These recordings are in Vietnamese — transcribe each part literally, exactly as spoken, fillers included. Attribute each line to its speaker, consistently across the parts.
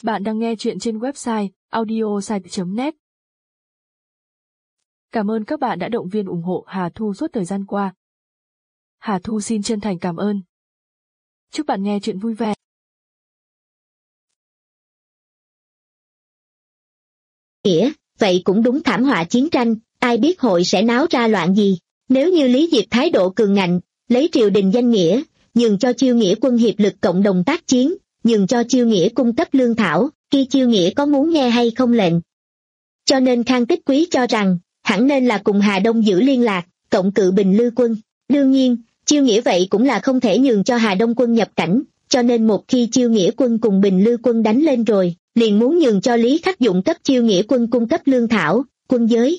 Speaker 1: Bạn đang nghe chuyện trên website audiosite chấm net. Cảm ơn các bạn đã động viên ủng hộ Hà Thu suốt thời gian qua. Hà Thu xin chân thành cảm ơn. Chúc bạn nghe chuyện vui vẻ.
Speaker 2: Nghĩa, vậy cũng đúng, thảm họa chiến tranh, ai biết hội sẽ náo ra loạn gì. Nếu như Lý Diệp thái độ cường ngạnh, lấy triều đình danh nghĩa, nhường cho Chiêu Nghĩa quân hiệp lực cộng đồng tác chiến, nhường cho Chiêu Nghĩa cung cấp lương thảo, khi Chiêu Nghĩa có muốn nghe hay không lệnh. Cho nên Khang Tích Quý cho rằng, hẳn nên là cùng Hà Đông giữ liên lạc, cộng cự Bình Lư quân. Đương nhiên, Chiêu Nghĩa vậy cũng là không thể nhường cho Hà Đông quân nhập cảnh, cho nên một khi Chiêu Nghĩa quân cùng Bình Lư quân đánh lên rồi, liền muốn nhường cho Lý Khắc Dụng cấp Chiêu Nghĩa quân cung cấp lương thảo, quân giới.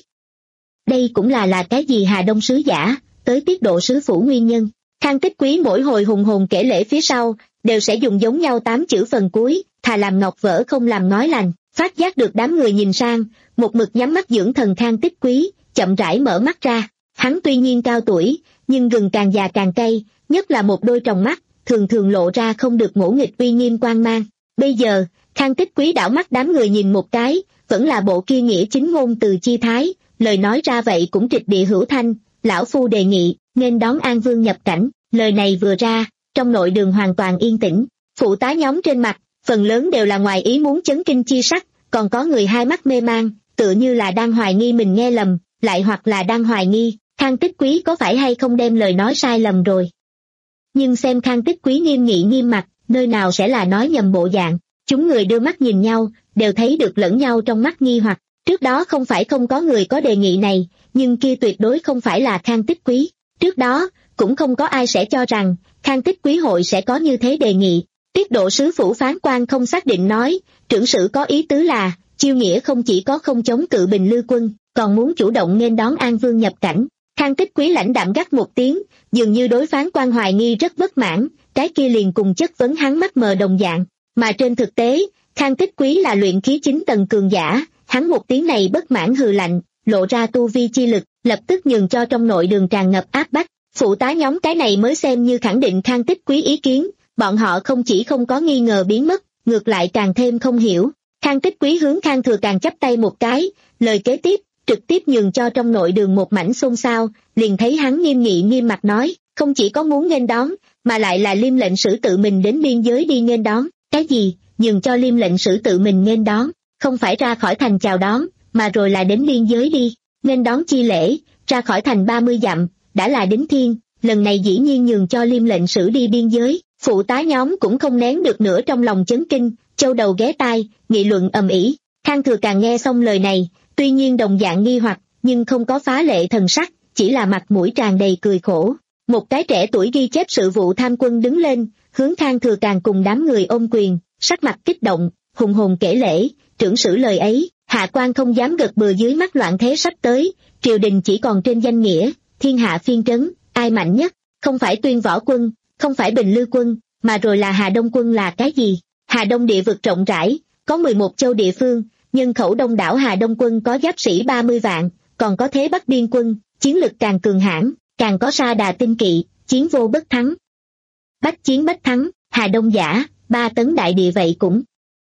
Speaker 2: Đây cũng là là cái gì Hà Đông sứ giả, tới tiết độ sứ phủ nguyên nhân. Khang Tích Quý mỗi hồi hùng hồn kể lễ phía sau, đều sẽ dùng giống nhau tám chữ phần cuối, thà làm ngọc vỡ không làm ngói lành. Phát giác được đám người nhìn sang, một mực nhắm mắt dưỡng thần Khang Tích Quý, chậm rãi mở mắt ra. Hắn tuy nhiên cao tuổi, nhưng gừng càng già càng cay, nhất là một đôi tròng mắt, thường thường lộ ra không được ngỗ nghịch uy nghiêm quang mang. Bây giờ, Khang Tích Quý đảo mắt đám người nhìn một cái, vẫn là bộ kia nghĩa chính ngôn từ chi thái, lời nói ra vậy cũng trịch địa hữu thanh. Lão phu đề nghị, nên đón An Vương nhập cảnh. Lời này vừa ra, trong nội đường hoàn toàn yên tĩnh, phụ tá nhóm trên mặt, phần lớn đều là ngoài ý muốn chấn kinh chi sắc, còn có người hai mắt mê mang, tựa như là đang hoài nghi mình nghe lầm, lại hoặc là đang hoài nghi, Khang Tích Quý có phải hay không đem lời nói sai lầm rồi. Nhưng xem Khang Tích Quý nghiêm nghị nghiêm mặt, nơi nào sẽ là nói nhầm bộ dạng, chúng người đưa mắt nhìn nhau, đều thấy được lẫn nhau trong mắt nghi hoặc, trước đó không phải không có người có đề nghị này, nhưng kia tuyệt đối không phải là Khang Tích Quý, trước đó, cũng không có ai sẽ cho rằng, Khang Tích Quý hội sẽ có như thế đề nghị. Tiết độ sứ phủ phán quan không xác định nói, trưởng sử có ý tứ là, Chiêu Nghĩa không chỉ có không chống cự Bình Lư quân, còn muốn chủ động nên đón An Vương nhập cảnh. Khang Tích Quý lãnh đạm gắt một tiếng, dường như đối phán quan hoài nghi rất bất mãn, cái kia liền cùng chất vấn hắn mắt mờ đồng dạng. Mà trên thực tế, Khang Tích Quý là luyện khí chín tầng cường giả, hắn một tiếng này bất mãn hừ lạnh, lộ ra tu vi chi lực, lập tức nhường cho trong nội đường tràn ngập áp bách. Phụ tá nhóm cái này mới xem như khẳng định Khang Tích Quý ý kiến, bọn họ không chỉ không có nghi ngờ biến mất, ngược lại càng thêm không hiểu. Khang Tích Quý hướng Khang Thừa Càng chắp tay một cái, lời kế tiếp, trực tiếp nhường cho trong nội đường một mảnh xôn xao, liền thấy hắn nghiêm nghị nghiêm mặt nói, không chỉ có muốn nghênh đón, mà lại là Liêm lệnh sử tự mình đến biên giới đi nghênh đón. Cái gì, nhường cho Liêm lệnh sử tự mình nghênh đón, không phải ra khỏi thành chào đón, mà rồi là đến biên giới đi, nghênh đón chi lễ, ra khỏi thành ba mươi dặm, đã là đính thiên, lần này dĩ nhiên nhường cho Liêm lệnh sử đi biên giới. Phụ tá nhóm cũng không nén được nữa trong lòng chấn kinh, châu đầu ghé tai, nghị luận ầm ĩ. Khang Thừa Càng nghe xong lời này, tuy nhiên đồng dạng nghi hoặc, nhưng không có phá lệ thần sắc, chỉ là mặt mũi tràn đầy cười khổ. Một cái trẻ tuổi ghi chép sự vụ tham quân đứng lên, hướng Khang Thừa Càng cùng đám người ôm quyền, sắc mặt kích động, hùng hồn kể lễ, trưởng sử lời ấy, hạ quan không dám gật bừa dưới mắt loạn thế sắp tới, triều đình chỉ còn trên danh nghĩa, thiên hạ phiên trấn, ai mạnh nhất, không phải Tuyên Võ quân, không phải Bình Lư quân, mà rồi là Hà Đông quân là cái gì? Hà Đông địa vực rộng rãi, có mười một châu địa phương, nhân khẩu đông đảo Hà Đông quân có giáp sĩ ba mươi vạn, còn có Thế Bắc Biên quân, chiến lực càng cường hãn, càng có Sa Đà tinh kỵ, chiến vô bất thắng. Bách chiến bách thắng, Hà Đông giả, ba tấn đại địa vậy cũng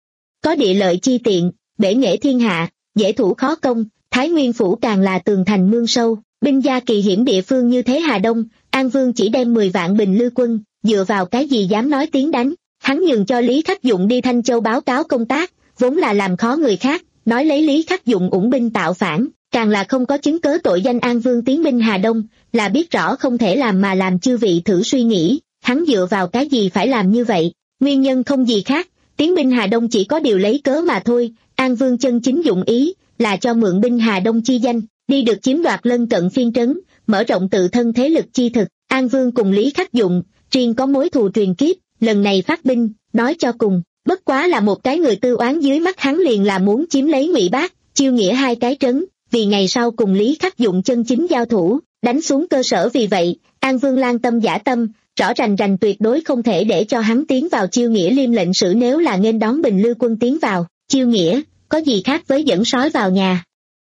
Speaker 2: có địa lợi chi tiện, bể nghệ thiên hạ, dễ thủ khó công, Thái Nguyên phủ càng là tường thành mương sâu, binh gia kỳ hiểm địa phương như thế Hà Đông, An Vương chỉ đem mười vạn Bình Lư quân, dựa vào cái gì dám nói tiếng đánh. Hắn nhường cho Lý Khắc Dụng đi Thanh Châu báo cáo công tác, vốn là làm khó người khác, nói lấy Lý Khắc Dụng ủng binh tạo phản, càng là không có chứng cớ tội danh An Vương tiến binh Hà Đông, là biết rõ không thể làm mà làm. Chư vị thử suy nghĩ, hắn dựa vào cái gì phải làm như vậy? Nguyên nhân không gì khác, tiến binh Hà Đông chỉ có điều lấy cớ mà thôi. An Vương chân chính dụng ý là cho mượn binh Hà Đông chi danh, đi được chiếm đoạt lân cận phiên trấn, mở rộng tự thân thế lực chi thực. An Vương cùng Lý Khắc Dụng riêng có mối thù truyền kiếp, lần này phát binh, nói cho cùng, bất quá là một cái người tư oán, dưới mắt hắn liền là muốn chiếm lấy Ngụy Bác, Chiêu Nghĩa hai cái trấn, vì ngày sau cùng Lý Khắc Dụng chân chính giao thủ, đánh xuống cơ sở. Vì vậy, An Vương lan tâm giả tâm, rõ rành rành tuyệt đối không thể để cho hắn tiến vào Chiêu Nghĩa. Liêm lệnh sử nếu là nghênh đón Bình Lư quân tiến vào Chiêu Nghĩa, có gì khác với dẫn sói vào nhà?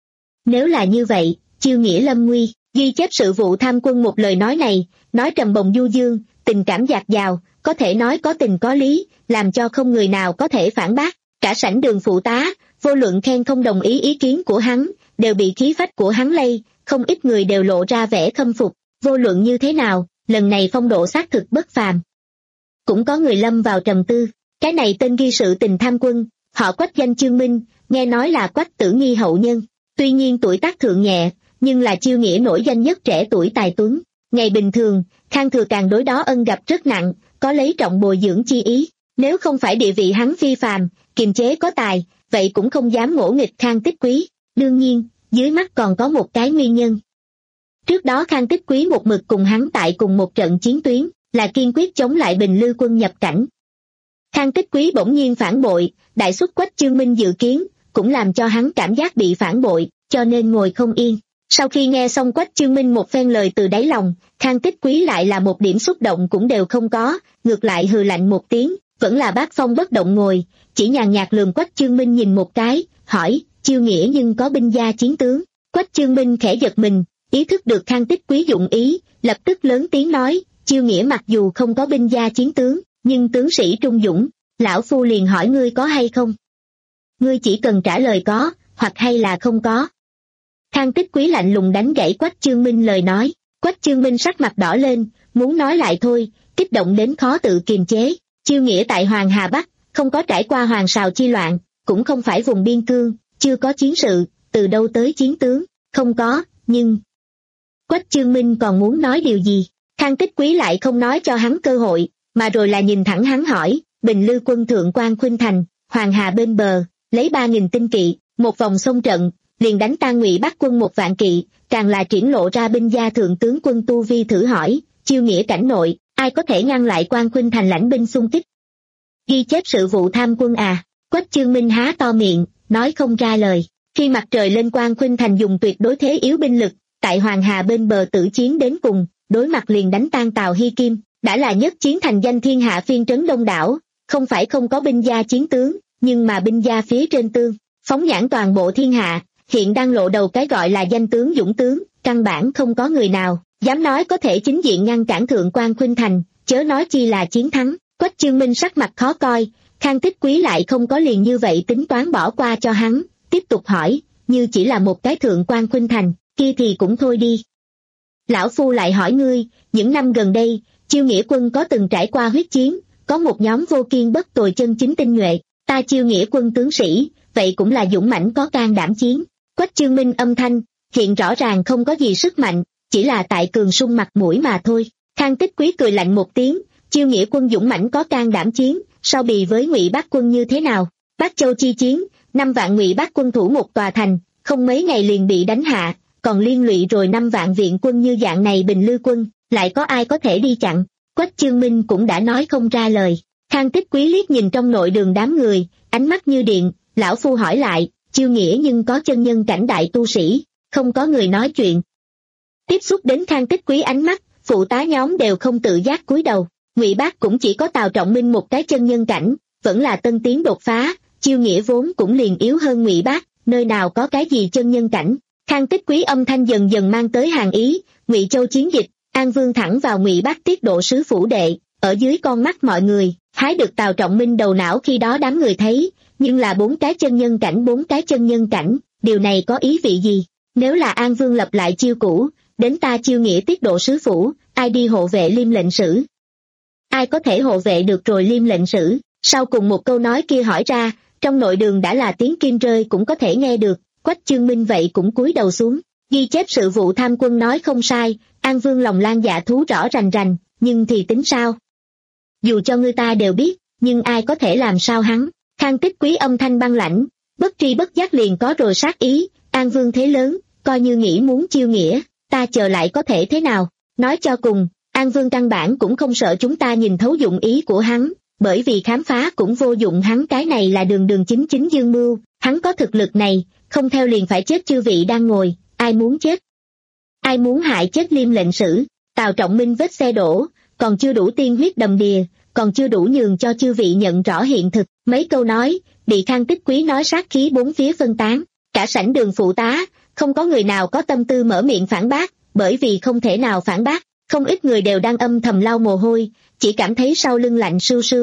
Speaker 2: Nếu là như vậy, Chiêu Nghĩa lâm nguy. Ghi chép sự vụ tham quân một lời nói này, nói trầm bồng du dương, tình cảm dạt dào, có thể nói có tình có lý, làm cho không người nào có thể phản bác. Cả sảnh đường phụ tá, vô luận khen không đồng ý ý kiến của hắn, đều bị khí phách của hắn lay, không ít người đều lộ ra vẻ khâm phục, vô luận như thế nào, lần này phong độ xác thực bất phàm. Cũng có người lâm vào trầm tư, cái này tên ghi sự tình tham quân, họ Quách danh Chương Minh, nghe nói là Quách Tử Nghi hậu nhân, tuy nhiên tuổi tác thượng nhẹ, nhưng là Chiêu Nghĩa nổi danh nhất trẻ tuổi tài tuấn. Ngày bình thường, Khang Thừa Càng đối đó ân gặp rất nặng, có lấy trọng bồi dưỡng chi ý, nếu không phải địa vị hắn phi phàm, kiềm chế có tài, vậy cũng không dám ngỗ nghịch Khang Tích Quý. Đương nhiên, dưới mắt còn có một cái nguyên nhân. Trước đó Khang Tích Quý một mực cùng hắn tại cùng một trận chiến tuyến, là kiên quyết chống lại Bình Lư quân nhập cảnh. Khang Tích Quý bỗng nhiên phản bội, đại xuất Quách Chương Minh dự kiến, cũng làm cho hắn cảm giác bị phản bội, cho nên ngồi không yên. Sau khi nghe xong Quách Chương Minh một phen lời từ đáy lòng, Khang Tích Quý lại là một điểm xúc động cũng đều không có, ngược lại hừ lạnh một tiếng, vẫn là bác phong bất động ngồi, chỉ nhàn nhạt lườm Quách Chương Minh nhìn một cái, hỏi, Chiêu Nghĩa nhưng có binh gia chiến tướng. Quách Chương Minh khẽ giật mình, ý thức được Khang Tích Quý dụng ý, lập tức lớn tiếng nói, Chiêu Nghĩa mặc dù không có binh gia chiến tướng, nhưng tướng sĩ trung dũng, lão phu liền hỏi ngươi có hay không. Ngươi chỉ cần trả lời có, hoặc hay là không có. Khang Tích Quý lạnh lùng đánh gãy Quách Chương Minh lời nói, Quách Chương Minh sắc mặt đỏ lên, muốn nói lại thôi, kích động đến khó tự kiềm chế. Chiêu Nghĩa tại Hoàng Hà Bắc, không có trải qua hoàng sào chi loạn, cũng không phải vùng biên cương, chưa có chiến sự, từ đâu tới chiến tướng, không có, nhưng... Quách Chương Minh còn muốn nói điều gì, Khang Tích Quý lại không nói cho hắn cơ hội, mà rồi là nhìn thẳng hắn hỏi, Bình Lư quân thượng quan Khuynh Thành, Hoàng Hà bên bờ, lấy ba nghìn tinh kỵ, một vòng sông trận, liền đánh tan Ngụy Bắc quân một vạn kỵ, càng là triển lộ ra binh gia thượng tướng quân tu vi. Thử hỏi, Chiêu Nghĩa cảnh nội, ai có thể ngăn lại quan Khuynh Thành lãnh binh xung kích? Ghi chép sự vụ tham quân à? Quách Chương Minh há to miệng, nói không ra lời. Khi mặt trời lên, quan Khuynh Thành dùng tuyệt đối thế yếu binh lực, tại Hoàng Hà bên bờ tử chiến đến cùng, đối mặt liền đánh tan Tào Hy Kim, đã là nhất chiến thành danh thiên hạ phiên trấn đông đảo, không phải không có binh gia chiến tướng, nhưng mà binh gia phía trên tương, phóng nhãn toàn bộ thiên hạ, hiện đang lộ đầu cái gọi là danh tướng dũng tướng, căn bản không có người nào dám nói có thể chính diện ngăn cản thượng quan Khuynh Thành, chớ nói chi là chiến thắng. Quách Chương Minh sắc mặt khó coi, Khang Tích Quý lại không có liền như vậy tính toán bỏ qua cho hắn, tiếp tục hỏi, như chỉ là một cái thượng quan Khuynh Thành, kia thì cũng thôi đi. Lão phu lại hỏi ngươi, những năm gần đây, Chiêu Nghĩa quân có từng trải qua huyết chiến, có một nhóm vô kiên bất tồi chân chính tinh nhuệ, ta Chiêu Nghĩa quân tướng sĩ, vậy cũng là dũng mãnh có can đảm chiến. Quách Chương Minh âm thanh, hiện rõ ràng không có gì sức mạnh, chỉ là tại cường sung mặt mũi mà thôi. Khang Tích Quý cười lạnh một tiếng, Chiêu Nghĩa quân dũng mãnh có can đảm chiến, so bì với Ngụy Bắc quân như thế nào? Bắc Châu chi chiến, năm vạn Ngụy Bắc quân thủ một tòa thành, không mấy ngày liền bị đánh hạ, còn liên lụy rồi năm vạn viện quân như dạng này Bình Lư quân, lại có ai có thể đi chặn? Quách Chương Minh cũng đã nói không ra lời. Khang Tích Quý liếc nhìn trong nội đường đám người, ánh mắt như điện, lão phu hỏi lại, Chiêu Nghĩa nhưng có chân nhân cảnh đại tu sĩ, không có người nói chuyện. Tiếp xúc đến Khang Tích Quý ánh mắt, phụ tá nhóm đều không tự giác cúi đầu. Ngụy Bắc cũng chỉ có Tào Trọng Minh một cái chân nhân cảnh, vẫn là tân tiến đột phá, Chiêu Nghĩa vốn cũng liền yếu hơn Ngụy Bắc, nơi nào có cái gì chân nhân cảnh. Khang Tích Quý âm thanh dần dần mang tới hàng ý, Ngụy Châu chiến dịch, An Vương thẳng vào Ngụy Bắc tiết độ sứ phủ đệ, ở dưới con mắt mọi người, hái được Tào Trọng Minh đầu não. Khi đó đám người thấy, nhưng là bốn cái chân nhân cảnh bốn cái chân nhân cảnh, điều này có ý vị gì? Nếu là An Vương lập lại chiêu cũ, đến ta Chiêu Nghĩa tiết độ sứ phủ, ai đi hộ vệ Liêm lệnh sử? Ai có thể hộ vệ được rồi Liêm lệnh sử? Sau cùng một câu nói kia hỏi ra, trong nội đường đã là tiếng kim rơi cũng có thể nghe được. Quách Chương Minh vậy cũng cúi đầu xuống, ghi chép sự vụ tham quân nói không sai, An Vương lòng lan dạ thú rõ rành rành, nhưng thì tính sao? Dù cho người ta đều biết, nhưng ai có thể làm sao hắn? Khang Tích Quý âm thanh băng lãnh, bất tri bất giác liền có rồi sát ý, An Vương thế lớn, coi như nghĩ muốn Chiêu Nghĩa, ta chờ lại có thể thế nào? Nói cho cùng, An Vương căn bản cũng không sợ chúng ta nhìn thấu dụng ý của hắn, bởi vì khám phá cũng vô dụng, hắn cái này là đường đường chính chính dương mưu, hắn có thực lực này, không theo liền phải chết. Chư vị đang ngồi, ai muốn chết? Ai muốn hại chết Liêm lệnh sử? Tào Trọng Minh vết xe đổ, còn chưa đủ tiên huyết đầm đìa, còn chưa đủ nhường cho chư vị nhận rõ hiện thực. Mấy câu nói, bị Khang Tích Quý nói sát khí bốn phía phân tán, cả sảnh đường phụ tá, không có người nào có tâm tư mở miệng phản bác, bởi vì không thể nào phản bác, không ít người đều đang âm thầm lau mồ hôi, chỉ cảm thấy sau lưng lạnh sưu sưu.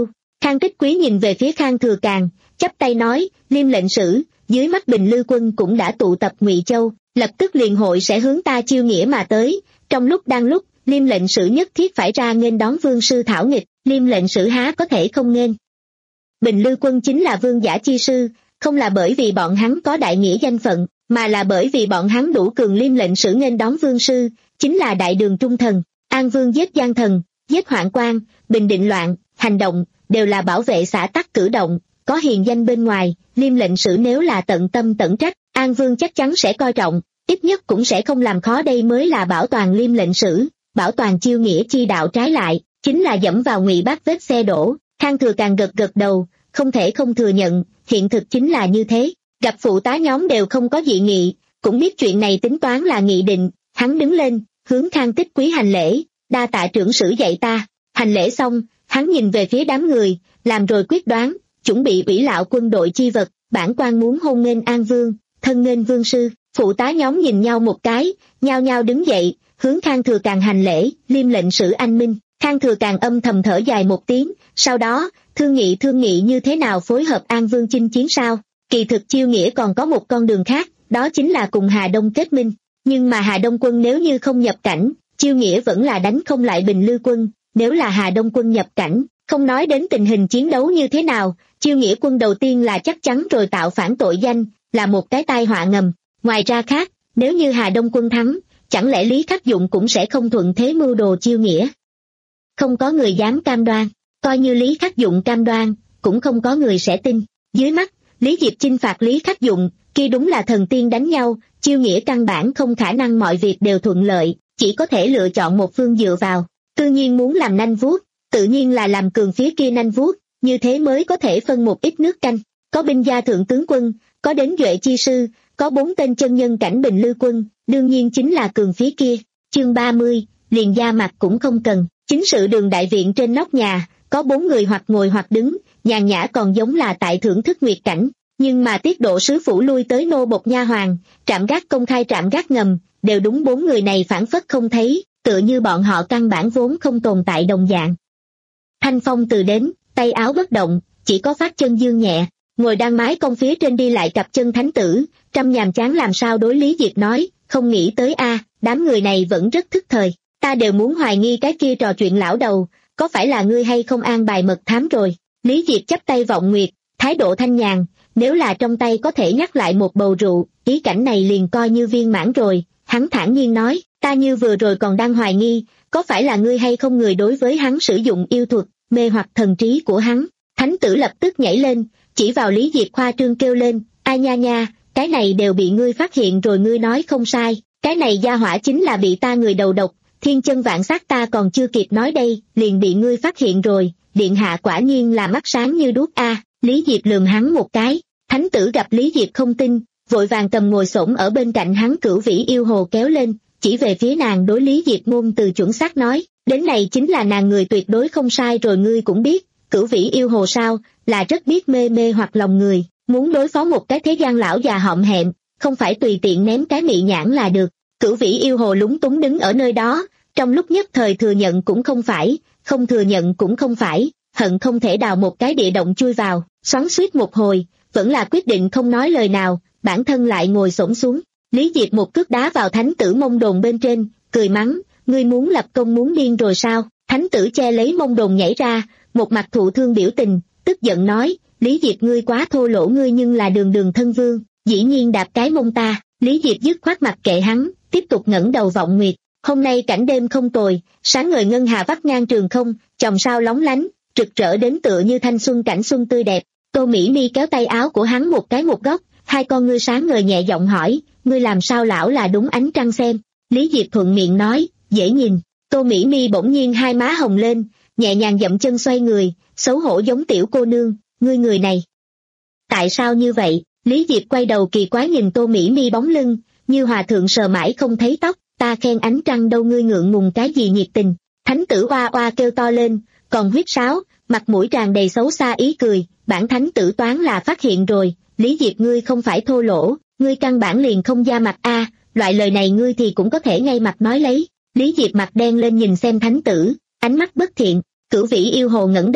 Speaker 2: Khang Tích Quý nhìn về phía Khang Thừa Càn, chắp tay nói, Liêm lệnh sử, dưới mắt Bình Lư quân cũng đã tụ tập Ngụy Châu, lập tức liền hội sẽ hướng ta chiêu nghĩa mà tới, trong lúc đang lúc, Liêm lệnh sử nhất thiết phải ra nghênh đón vương sư thảo nghịch, Liêm lệnh sử há có thể không nghênh. Bình Lư quân chính là vương giả chi sư, không là bởi vì bọn hắn có đại nghĩa danh phận, mà là bởi vì bọn hắn đủ cường. Liêm lệnh sử nghênh đón vương sư, chính là đại đường trung thần, An Vương giết gian thần, giết hoạn quan, bình định loạn, hành động, đều là bảo vệ xã tắc cử động, có hiền danh bên ngoài, Liêm lệnh sử nếu là tận tâm tận trách, An Vương chắc chắn sẽ coi trọng, ít nhất cũng sẽ không làm khó. Đây mới là bảo toàn Liêm lệnh sử, bảo toàn chiêu nghĩa chi đạo, trái lại, chính là dẫm vào Ngụy Bác vết xe đổ. Khang Thừa Càn gật gật đầu, không thể không thừa nhận, hiện thực chính là như thế, gặp phụ tá nhóm đều không có dị nghị, cũng biết chuyện này tính toán là nghị định, hắn đứng lên, hướng Khang Tích Quý hành lễ, đa tạ trưởng sử dạy ta. Hành lễ xong, hắn nhìn về phía đám người, làm rồi quyết đoán, chuẩn bị ủy lạo quân đội chi vật, bản quan muốn hôn nghênh An Vương, thân nghênh vương sư. Phụ tá nhóm nhìn nhau một cái, nhao nhao đứng dậy, hướng Khang Thừa Càn hành lễ, Liêm lệnh sử anh minh. Khang Thừa Càn âm thầm thở dài một tiếng, sau đó, thương nghị thương nghị như thế nào phối hợp An Vương chinh chiến sao. Kỳ thực chiêu nghĩa còn có một con đường khác, đó chính là cùng Hà Đông kết minh, nhưng mà Hà Đông quân nếu như không nhập cảnh, chiêu nghĩa vẫn là đánh không lại Bình Lư quân. Nếu là Hà Đông quân nhập cảnh, không nói đến tình hình chiến đấu như thế nào, chiêu nghĩa quân đầu tiên là chắc chắn rồi tạo phản tội danh, là một cái tai họa ngầm. Ngoài ra khác, nếu như Hà Đông quân thắng, chẳng lẽ Lý Khắc Dụng cũng sẽ không thuận thế mưu đồ chiêu nghĩa? Không có người dám cam đoan, coi như Lý Khắc Dụng cam đoan, cũng không có người sẽ tin. Dưới mắt, Lý Diệp chinh phạt Lý Khắc Dụng, kia đúng là thần tiên đánh nhau, chiêu nghĩa căn bản không khả năng mọi việc đều thuận lợi, chỉ có thể lựa chọn một phương dựa vào. Tự nhiên muốn làm nanh vuốt, tự nhiên là làm cường phía kia nanh vuốt, như thế mới có thể phân một ít nước canh. Có binh gia thượng tướng quân, có đến duệ chi sư, có bốn tên chân nhân cảnh Bình Lư quân, đương nhiên chính là cường phía kia. Chương ba mươi, liền da mặt cũng không cần. Chính sự đường đại viện trên nóc nhà, có bốn người hoặc ngồi hoặc đứng, nhàn nhã còn giống là tại thưởng thức nguyệt cảnh. Nhưng mà tiết độ sứ phủ lui tới nô bộc nha hoàn, trạm gác công khai trạm gác ngầm, đều đúng bốn người này phản phất không thấy, tựa như bọn họ căn bản vốn không tồn tại đồng dạng. Thanh phong từ đến, tay áo bất động, chỉ có phát chân dương nhẹ, ngồi đang mái cong phía trên đi lại cặp chân thánh tử, trăm nhàm chán làm sao đối Lý Diệp nói, không nghĩ tới a, đám người này vẫn rất thức thời, ta đều muốn hoài nghi cái kia trò chuyện lão đầu, có phải là ngươi hay không an bài mật thám rồi. Lý Diệp chắp tay vọng nguyệt, thái độ thanh nhàn, nếu là trong tay có thể nhắc lại một bầu rượu, ý cảnh này liền coi như viên mãn rồi. Hắn thản nhiên nói, ta như vừa rồi còn đang hoài nghi, có phải là ngươi hay không người đối với hắn sử dụng yêu thuật, mê hoặc thần trí của hắn. Thánh tử lập tức nhảy lên, chỉ vào Lý Diệp khoa trương kêu lên, ai nha nha, cái này đều bị ngươi phát hiện rồi. Ngươi nói không sai, cái này gia hỏa chính là bị ta người đầu độc, thiên chân vạn sát ta còn chưa kịp nói đây, liền bị ngươi phát hiện rồi, điện hạ quả nhiên là mắt sáng như đuốc a. Lý Diệp lườm hắn một cái, thánh tử gặp Lý Diệp không tin, vội vàng cầm ngồi xổm ở bên cạnh hắn Cửu Vĩ yêu hồ kéo lên, chỉ về phía nàng đối Lý Diệp ngôn từ chuẩn xác nói, đến này chính là nàng người tuyệt đối không sai rồi. Ngươi cũng biết, Cửu Vĩ yêu hồ sao, là rất biết mê mê hoặc lòng người, muốn đối phó một cái thế gian lão già hõm hẹm, không phải tùy tiện ném cái mị nhãn là được. Cửu Vĩ yêu hồ lúng túng đứng ở nơi đó, trong lúc nhất thời thừa nhận cũng không phải, không thừa nhận cũng không phải, hận không thể đào một cái địa động chui vào, xoắn xuýt một hồi, vẫn là quyết định không nói lời nào, bản thân lại ngồi xổm xuống. Lý Diệp một cước đá vào thánh tử mông đồn bên trên, cười mắng, ngươi muốn lập công muốn điên rồi sao? Thánh tử che lấy mông đồn nhảy ra, một mặt thụ thương biểu tình, tức giận nói, Lý Diệp ngươi quá thô lỗ, ngươi nhưng là đường đường thân vương, dĩ nhiên đạp cái mông ta. Lý Diệp dứt khoát mặt kệ hắn, tiếp tục ngẩng đầu vọng nguyệt. Hôm nay cảnh đêm không tồi, sáng ngời ngân hà vắt ngang trường không, chòm sao lóng lánh, rực rỡ đến tựa như thanh xuân cảnh xuân tươi đẹp. Tô Mỹ Mi kéo tay áo của hắn một cái một góc, hai con ngươi sáng ngời nhẹ giọng hỏi, ngươi làm sao lão là đúng ánh trăng xem? Lý Diệp thuận miệng nói, dễ nhìn. Tô Mỹ Mi bỗng nhiên hai má hồng lên, nhẹ nhàng dậm chân xoay người, xấu hổ giống tiểu cô nương, ngươi người này. Tại sao như vậy? Lý Diệp quay đầu kỳ quái nhìn Tô Mỹ Mi bóng lưng, như hòa thượng sờ mãi không thấy tóc, ta khen ánh trăng đâu ngươi ngượng ngùng cái gì nhiệt tình. Thánh tử oa oa kêu to lên, còn huýt sáo, mặt mũi tràn đầy xấu xa ý cười, bản thánh tử toán là phát hiện rồi, Lý Diệp ngươi không phải thô lỗ, ngươi căn bản liền không da mặt a, loại lời này ngươi thì cũng có thể ngay mặt nói lấy. Lý Diệp mặt đen lên nhìn xem thánh tử, ánh mắt bất thiện. Cửu Vĩ yêu hồ ngẩng đầu,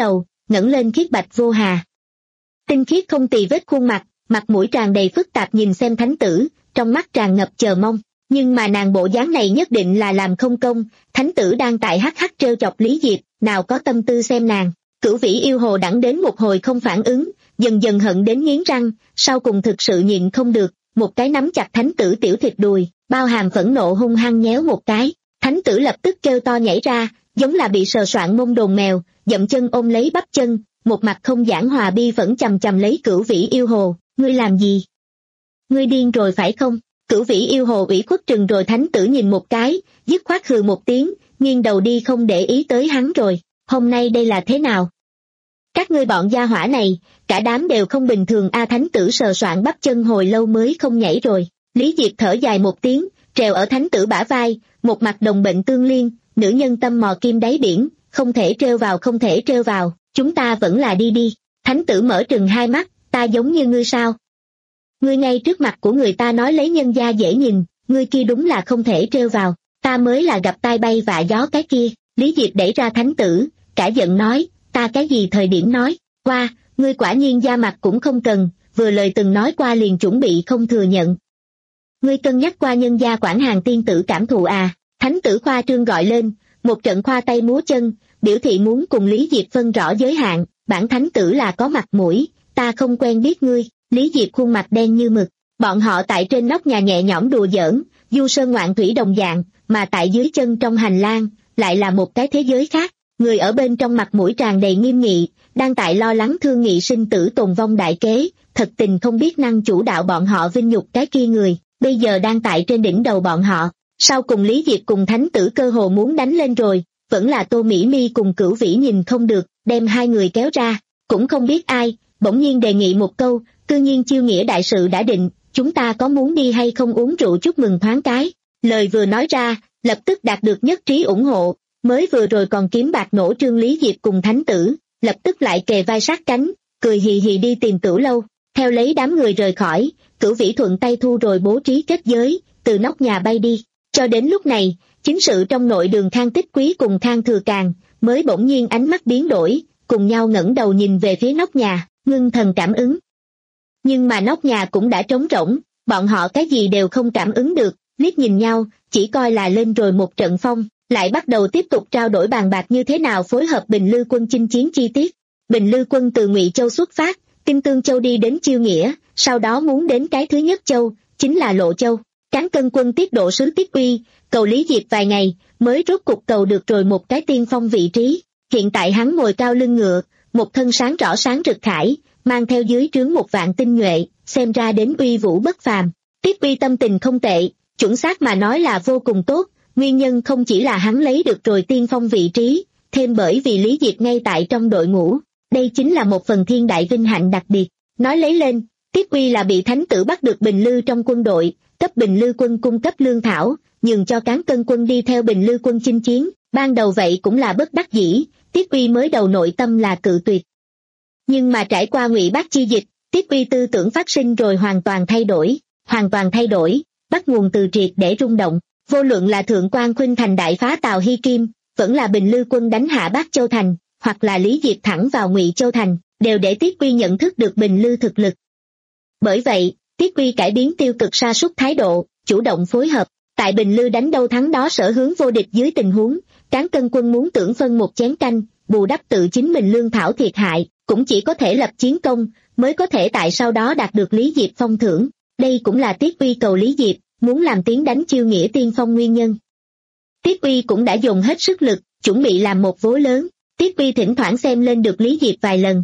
Speaker 2: ngẩng lên khiết bạch vô hà. Tinh khiết không tì vết khuôn mặt, mặt mũi tràn đầy phức tạp nhìn xem thánh tử, trong mắt tràn ngập chờ mong. Nhưng mà nàng bộ dáng này nhất định là làm không công, thánh tử đang tại hắc hắc trêu chọc Lý Diệp, nào có tâm tư xem nàng. Cửu vĩ yêu hồ đẳng đến một hồi không phản ứng, dần dần hận đến nghiến răng, sau cùng thực sự nhịn không được, một cái nắm chặt thánh tử tiểu thịt đùi, bao hàm phẫn nộ hung hăng nhéo một cái. Thánh tử lập tức kêu to nhảy ra, giống là bị sờ soạng mông đồn mèo, dậm chân ôm lấy bắp chân, một mặt không giảng hòa bi phẫn chầm chầm lấy cửu vĩ yêu hồ. Ngươi làm gì? Ngươi điên rồi phải không? Cửu vĩ yêu hồ ủy khuất trừng rồi thánh tử nhìn một cái, dứt khoát hừ một tiếng, nghiêng đầu đi không để ý tới hắn rồi. Hôm nay đây là thế nào? Các ngươi bọn gia hỏa này, cả đám đều không bình thường a. Thánh tử sờ soạng bắp chân hồi lâu mới không nhảy rồi. Lý Diệp thở dài một tiếng, trèo ở thánh tử bả vai, một mặt đồng bệnh tương liên, nữ nhân tâm mò kim đáy biển, không thể trêu vào không thể trêu vào, chúng ta vẫn là đi đi. Thánh tử mở trừng hai mắt, ta giống như ngươi sao? Ngươi ngay trước mặt của người ta nói lấy nhân gia dễ nhìn, ngươi kia đúng là không thể trêu vào, ta mới là gặp tai bay vạ gió cái kia. Lý Diệp đẩy ra thánh tử, cả giận nói, ta cái gì thời điểm nói, qua, ngươi quả nhiên da mặt cũng không cần, vừa lời từng nói qua liền chuẩn bị không thừa nhận. Ngươi cân nhắc qua nhân gia quản hàng tiên tử cảm thụ à? Thánh tử khoa trương gọi lên, một trận khoa tay múa chân, biểu thị muốn cùng Lý Diệp phân rõ giới hạn, bản thánh tử là có mặt mũi, ta không quen biết ngươi. Lý Diệp khuôn mặt đen như mực, bọn họ tại trên nóc nhà nhẹ nhõm đùa giỡn, du sơn ngoạn thủy đồng dạng, mà tại dưới chân trong hành lang, lại là một cái thế giới khác, người ở bên trong mặt mũi tràn đầy nghiêm nghị, đang tại lo lắng thương nghị sinh tử tồn vong đại kế, thật tình không biết năng chủ đạo bọn họ vinh nhục cái kia người, bây giờ đang tại trên đỉnh đầu bọn họ. Sau cùng Lý Diệp cùng thánh tử cơ hồ muốn đánh lên rồi, vẫn là Tô Mỹ Mi cùng Cửu Vĩ nhìn không được, đem hai người kéo ra, cũng không biết ai, bỗng nhiên đề nghị một câu, cư nhiên chiêu nghĩa đại sự đã định, chúng ta có muốn đi hay không uống rượu chúc mừng thoáng cái. Lời vừa nói ra, lập tức đạt được nhất trí ủng hộ, mới vừa rồi còn kiếm bạc nổ trương Lý Diệp cùng thánh tử, lập tức lại kề vai sát cánh, cười hì hì đi tìm Tửu Lâu, theo lấy đám người rời khỏi, Cửu Vĩ thuận tay thu rồi bố trí kết giới, từ nóc nhà bay đi. Cho đến lúc này, chính sự trong nội đường Khang Tích Quý cùng Khang Thừa Càng, mới bỗng nhiên ánh mắt biến đổi, cùng nhau ngẩng đầu nhìn về phía nóc nhà, ngưng thần cảm ứng. Nhưng mà nóc nhà cũng đã trống rỗng, bọn họ cái gì đều không cảm ứng được, liếc nhìn nhau, chỉ coi là lên rồi một trận phong, lại bắt đầu tiếp tục trao đổi bàn bạc như thế nào phối hợp Bình Lư Quân chinh chiến chi tiết. Bình Lư Quân từ Ngụy Châu xuất phát, Kinh Tương Châu đi đến Chiêu Nghĩa, sau đó muốn đến cái thứ nhất châu, chính là Lộ Châu. Cán Cân Quân tiết độ sứ Tiết Uy, cầu Lý Diệp vài ngày, mới rốt cục cầu được rồi một cái tiên phong vị trí. Hiện tại hắn ngồi cao lưng ngựa, một thân sáng rõ sáng rực khải, mang theo dưới trướng một vạn tinh nhuệ, xem ra đến uy vũ bất phàm. Tiết Uy tâm tình không tệ, chuẩn xác mà nói là vô cùng tốt, nguyên nhân không chỉ là hắn lấy được rồi tiên phong vị trí, thêm bởi vì Lý Diệp ngay tại trong đội ngũ, đây chính là một phần thiên đại vinh hạnh đặc biệt. Nói lấy lên, Tiết Uy là bị thánh tử bắt được Bình Lư trong quân đội, cấp Bình Lư Quân cung cấp lương thảo, nhường cho Cán Cân Quân đi theo Bình Lư Quân chinh chiến, ban đầu vậy cũng là bất đắc dĩ, Tiết Uy mới đầu nội tâm là cự tuyệt. Nhưng mà trải qua Ngụy Bác chi dịch, Tiết Uy tư tưởng phát sinh rồi hoàn toàn thay đổi, hoàn toàn thay đổi, bắt nguồn từ triệt để rung động, vô luận là Thượng Quan Khuynh Thành đại phá Tào Hy Kim, vẫn là Bình Lư Quân đánh hạ Bác Châu Thành, hoặc là Lý Diệp thẳng vào Ngụy Châu Thành, đều để Tiết Uy nhận thức được Bình Lư thực lực. Bởi vậy, Tiết Uy cải biến tiêu cực sa sút thái độ, chủ động phối hợp, tại Bình Lư đánh đâu thắng đó sở hướng vô địch dưới tình huống, Cán Cân Quân muốn tưởng phân một chén canh, bù đắp tự chính mình lương thảo thiệt hại, cũng chỉ có thể lập chiến công, mới có thể tại sau đó đạt được Lý Diệp phong thưởng. Đây cũng là Tiết Uy cầu Lý Diệp, muốn làm tiếng đánh Chiêu Nghĩa tiên phong nguyên nhân. Tiết Uy cũng đã dùng hết sức lực, chuẩn bị làm một vố lớn, Tiết Uy thỉnh thoảng xem lên được Lý Diệp vài lần.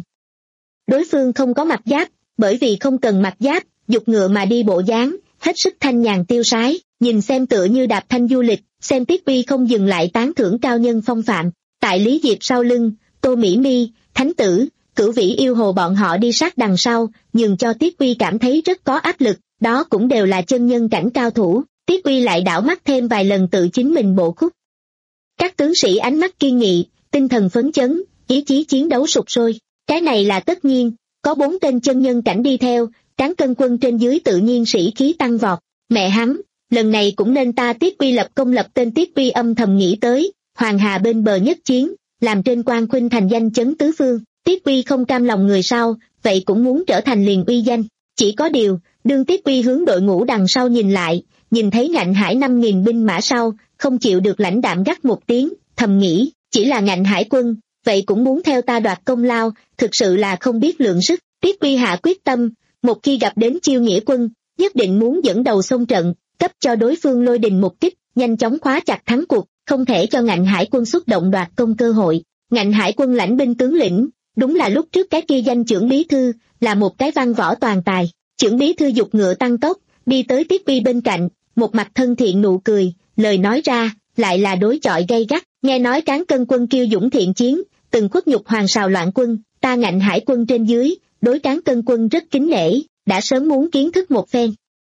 Speaker 2: Đối phương không có mặt giáp, bởi vì không cần mặt giáp, dục ngựa mà đi bộ dáng, hết sức thanh nhàn tiêu sái, nhìn xem tựa như đạp thanh du lịch, xem Tiết Uy không dừng lại tán thưởng cao nhân phong phạm. Tại Lý Diệp sau lưng, Tô Mỹ Mi, Thánh Tử, Cửu Vĩ yêu hồ bọn họ đi sát đằng sau, nhường cho Tiết Uy cảm thấy rất có áp lực, đó cũng đều là chân nhân cảnh cao thủ. Tiết Uy lại đảo mắt thêm vài lần tự chính mình bộ khúc. Các tướng sĩ ánh mắt kiên nghị, tinh thần phấn chấn, ý chí chiến đấu sục sôi. Cái này là tất nhiên, có bốn tên chân nhân cảnh đi theo, Cán Cân Quân trên dưới tự nhiên sĩ khí tăng vọt. Mẹ hắn, lần này cũng nên ta Tiết Uy lập công lập tên. Tiết Uy âm thầm nghĩ tới, Hoàng Hà bên bờ nhất chiến, làm trên Quan Khuynh Thành danh chấn tứ phương, Tiết Uy không cam lòng người sau, vậy cũng muốn trở thành liền uy danh. Chỉ có điều, đương Tiết Uy hướng đội ngũ đằng sau nhìn lại, nhìn thấy Ngạnh Hải năm nghìn binh mã sau, không chịu được lãnh đạm gắt một tiếng, thầm nghĩ, chỉ là Ngạnh Hải quân, vậy cũng muốn theo ta đoạt công lao, thực sự là không biết lượng sức. Tiết Uy hạ quyết tâm, một khi gặp đến Chiêu Nghĩa quân, nhất định muốn dẫn đầu xông trận, cấp cho đối phương lôi đình một kích, nhanh chóng khóa chặt thắng cuộc, không thể cho Ngạnh Hải quân xuất động đoạt công cơ hội. Ngạnh Hải quân lãnh binh tướng lĩnh, đúng là lúc trước cái kia danh trưởng bí thư, là một cái văn võ toàn tài. Trưởng bí thư giục ngựa tăng tốc, đi tới Tiết Uy bên cạnh, một mặt thân thiện nụ cười, lời nói ra, lại là đối chọi gay gắt. Nghe nói Cán Cân quân kiêu dũng thiện chiến, từng khuất nhục Hoàng Sào loạn quân, ta Ngạnh Hải quân trên dưới, đối Cán Cân quân rất kính nể, đã sớm muốn kiến thức một phen.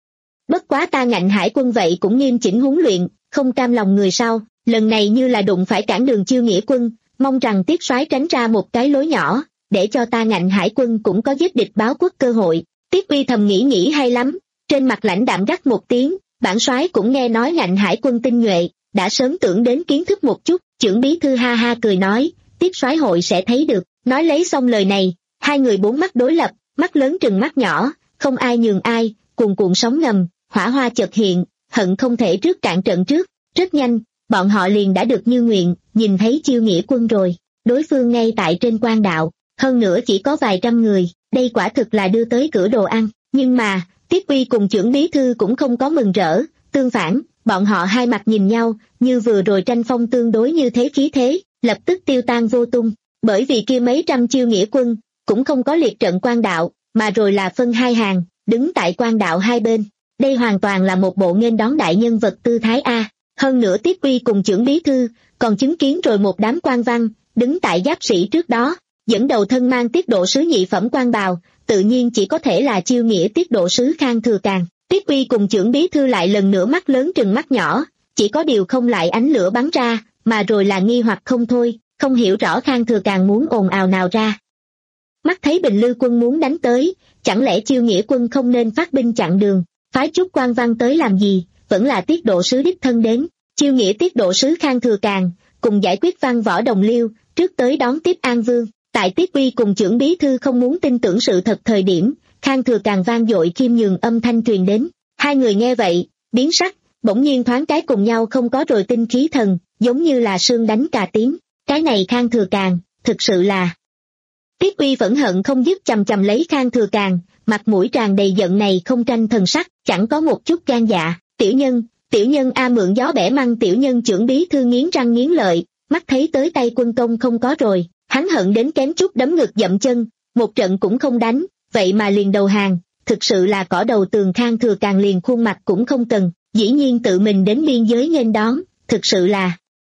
Speaker 2: Bất quá ta Ngạnh Hải quân vậy cũng nghiêm chỉnh huấn luyện, không cam lòng người sau, lần này như là đụng phải cản đường Chiêu Nghĩa quân, mong rằng Tiết soái tránh ra một cái lối nhỏ, để cho ta Ngạnh Hải quân cũng có giết địch báo quốc cơ hội. Tiết Uy thầm nghĩ nghĩ hay lắm, trên mặt lãnh đạm gắt một tiếng, bản soái cũng nghe nói Ngạnh Hải quân tinh nhuệ, đã sớm tưởng đến kiến thức một chút. Trưởng bí thư ha ha cười nói, Tiết soái hội sẽ thấy được. Nói lấy xong lời này, hai người bốn mắt đối lập, mắt lớn trừng mắt nhỏ, không ai nhường ai, cuồn cuộn sóng ngầm, hỏa hoa chợt hiện, hận không thể trước cạn trận trước. Rất nhanh, bọn họ liền đã được như nguyện, nhìn thấy Chiêu Nghĩa quân rồi. Đối phương ngay tại trên quan đạo, hơn nữa chỉ có vài trăm người, đây quả thực là đưa tới cửa đồ ăn. Nhưng mà, Tiết Uy cùng trưởng bí thư cũng không có mừng rỡ, tương phản, bọn họ hai mặt nhìn nhau, như vừa rồi tranh phong tương đối như thế khí thế, lập tức tiêu tan vô tung. Bởi vì kia mấy trăm Chiêu Nghĩa quân, cũng không có liệt trận quan đạo, mà rồi là phân hai hàng, đứng tại quan đạo hai bên. Đây hoàn toàn là một bộ nghênh đón đại nhân vật tư thái A. Hơn nữa Tiết Uy cùng trưởng bí thư, còn chứng kiến rồi một đám quan văn, đứng tại giáp sĩ trước đó, dẫn đầu thân mang tiết độ sứ nhị phẩm quan bào, tự nhiên chỉ có thể là Chiêu Nghĩa tiết độ sứ Khang Thừa Càn. Tiết Uy cùng trưởng bí thư lại lần nữa mắt lớn trừng mắt nhỏ, chỉ có điều không lại ánh lửa bắn ra, mà rồi là nghi hoặc không thôi, không hiểu rõ Khang Thừa Càn muốn ồn ào nào ra. Mắt thấy Bình Lư quân muốn đánh tới, chẳng lẽ Chiêu Nghĩa quân không nên phát binh chặn đường, phái chút quan văn tới làm gì, vẫn là tiết độ sứ đích thân đến. Chiêu Nghĩa tiết độ sứ Khang Thừa Càn, cùng giải quyết văn võ đồng liêu, trước tới đón tiếp An Vương. Tại Tiết Uy cùng trưởng bí thư không muốn tin tưởng sự thật thời điểm, Khang Thừa Càn vang dội khiêm nhường âm thanh truyền đến. Hai người nghe vậy, biến sắc, bỗng nhiên thoáng cái cùng nhau không có rồi tinh khí thần, giống như là sương đánh cà tiếng. Cái này Khang Thừa Càn, thực sự là... Tiết Uy vẫn hận không dứt chằm chằm lấy Khang Thừa Càn, mặt mũi tràn đầy giận này không tranh thần sắc, chẳng có một chút gan dạ. Tiểu nhân, tiểu nhân a mượn gió bẻ măng. Tiểu nhân trưởng bí thư nghiến răng nghiến lợi, mắt thấy tới tay quân công không có rồi, hắn hận đến kém chút đấm ngực dậm chân, một trận cũng không đánh, vậy mà liền đầu hàng, thực sự là cỏ đầu tường. Khang Thừa Càn liền khuôn mặt cũng không cần, dĩ nhiên tự mình đến biên giới nghênh đón, thực sự là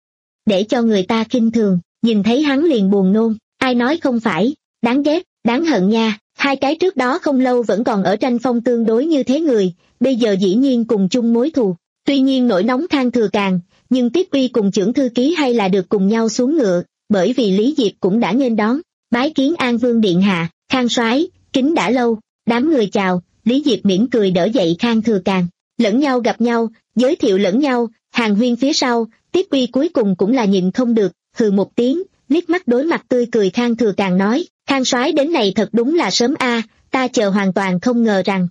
Speaker 2: để cho người ta khinh thường, nhìn thấy hắn liền buồn nôn, ai nói không phải, đáng ghét, đáng hận nha. Hai cái trước đó không lâu vẫn còn ở tranh phong tương đối như thế người, bây giờ dĩ nhiên cùng chung mối thù. Tuy nhiên nổi nóng Khang Thừa Càn, nhưng Tiết Uy cùng trưởng thư ký hay là được cùng nhau xuống ngựa, bởi vì Lý Diệp cũng đã nghênh đón, bái kiến An Vương điện hạ. Khang soái, kính đã lâu. Đám người chào, Lý Diệp mỉm cười đỡ dậy Khang Thừa Càn, lẫn nhau gặp nhau, giới thiệu lẫn nhau, hàng huyên phía sau. Tiết Uy cuối cùng cũng là nhịn không được, hừ một tiếng, liếc mắt đối mặt tươi cười Khang Thừa Càn nói, Khang soái đến này thật đúng là sớm a, ta chờ hoàn toàn không ngờ rằng.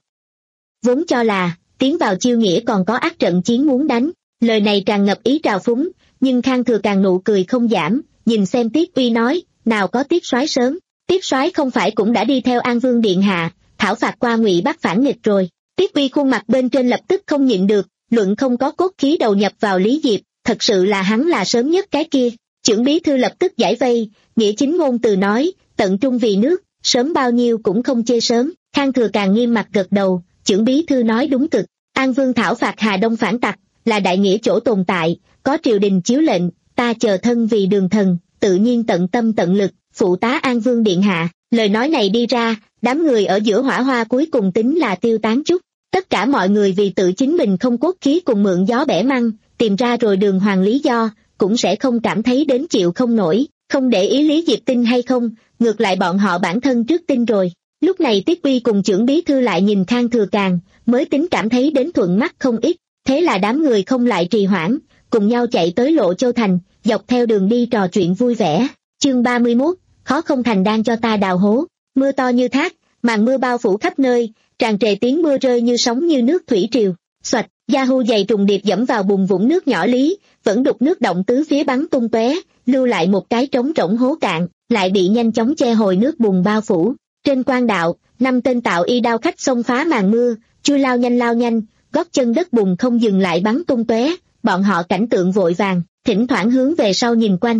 Speaker 2: Vốn cho là, tiến vào Chiêu Nghĩa còn có ác trận chiến muốn đánh, lời này tràn ngập ý trào phúng, nhưng Khang Thừa Càn nụ cười không giảm, nhìn xem Tiết Uy nói, nào có Tiết soái sớm, Tiết soái không phải cũng đã đi theo An Vương điện hạ, thảo phạt qua Ngụy Bắc phản nghịch rồi. Tiết Uy khuôn mặt bên trên lập tức không nhịn được, luận không có cốt khí đầu nhập vào Lý Diệp, thật sự là hắn là sớm nhất cái kia. Trưởng bí thư lập tức giải vây, nghĩa chính ngôn từ nói, tận trung vì nước, sớm bao nhiêu cũng không chê sớm. Khang Thừa Càn nghiêm mặt gật đầu, trưởng bí thư nói đúng cực, An Vương thảo phạt Hà Đông phản tặc, là đại nghĩa chỗ tồn tại, có triều đình chiếu lệnh, ta chờ thân vì đường thần, tự nhiên tận tâm tận lực, phụ tá An Vương điện hạ. Lời nói này đi ra, đám người ở giữa hỏa hoa cuối cùng tính là tiêu tán chút. Tất cả mọi người vì tự chính mình không cốt khí cùng mượn gió bẻ măng, tìm ra rồi đường hoàng lý do, cũng sẽ không cảm thấy đến chịu không nổi, không để ý Lý Diệp tin hay không, ngược lại bọn họ bản thân trước tin rồi. Lúc này Tiết Uy cùng trưởng bí thư lại nhìn Khang Thừa Càn, mới tính cảm thấy đến thuận mắt không ít, thế là đám người không lại trì hoãn, cùng nhau chạy tới Lộ Châu Thành, dọc theo đường đi trò chuyện vui vẻ. Chương ba mươi mốt, khó không thành đang cho ta đào hố. Mưa to như thác, màn mưa bao phủ khắp nơi, tràn trề tiếng mưa rơi như sóng như nước thủy triều. Xoạch, Yahoo giày trùng điệp dẫm vào bùn vũng nước nhỏ lý, vẫn đục nước động tứ phía bắn tung tóe, lưu lại một cái trống rỗng hố cạn, lại bị nhanh chóng che hồi nước bùn bao phủ. Trên quan đạo, năm tên tạo y đao khách xông phá màn mưa, chui lao nhanh lao nhanh, gót chân đất bùn không dừng lại bắn tung tóe, bọn họ cảnh tượng vội vàng, thỉnh thoảng hướng về sau nhìn quanh.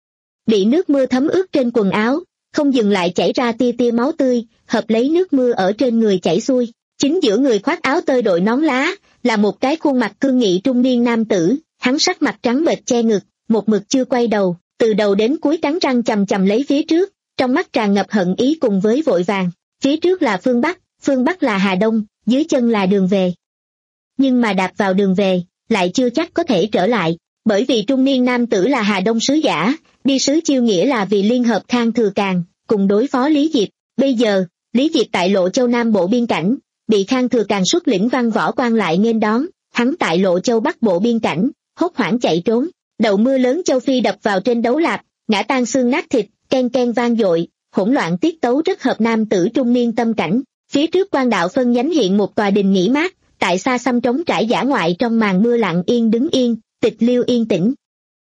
Speaker 2: Bị nước mưa thấm ướt trên quần áo, không dừng lại chảy ra tia tia máu tươi, hợp lấy nước mưa ở trên người chảy xuôi. Chính giữa người khoác áo tơi đội nón lá, là một cái khuôn mặt cương nghị trung niên nam tử, hắn sắc mặt trắng bệch che ngực, một mực chưa quay đầu, từ đầu đến cuối cắn răng chằm chằm lấy phía trước, trong mắt tràn ngập hận ý cùng với vội vàng. Phía trước là phương Bắc, phương Bắc là Hà Đông, dưới chân là đường về. Nhưng mà đạp vào đường về, lại chưa chắc có thể trở lại, bởi vì trung niên nam tử là Hà Đông sứ giả, đi sứ chiêu nghĩa là vì liên hợp Khang Thừa Càn, cùng đối phó Lý Diệp. Bây giờ, Lý Diệp tại Lộ Châu Nam bộ biên cảnh, bị Khang Thừa Càn xuất lĩnh văn võ quan lại nghênh đón, hắn tại Lộ Châu Bắc bộ biên cảnh, hốt hoảng chạy trốn. Đậu mưa lớn châu Phi đập vào trên đấu lạp, ngã tan xương nát thịt, ken ken vang dội, hỗn loạn tiết tấu rất hợp nam tử trung niên tâm cảnh. Phía trước quan đạo phân nhánh hiện một tòa đình nghỉ mát, tại xa xăm trống trải dã ngoại trong màn mưa lặng yên đứng yên, tịch liêu yên tĩnh.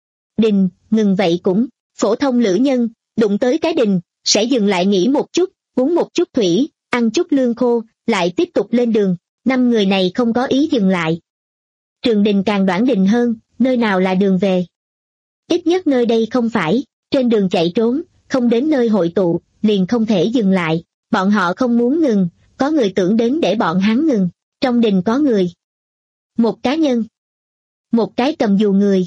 Speaker 2: Đình, ngừng vậy cũng, phổ thông lữ nhân, đụng tới cái đình, sẽ dừng lại nghỉ một chút, uống một chút thủy, ăn chút lương khô, lại tiếp tục lên đường. Năm người này không có ý dừng lại. Trường đình càng đoản đình hơn, nơi nào là đường về? Ít nhất nơi đây không phải, trên đường chạy trốn, không đến nơi hội tụ, liền không thể dừng lại. Bọn họ không muốn ngừng, có người tưởng đến để bọn hắn ngừng. Trong đình có người. Một cá nhân. Một cái cầm dù người.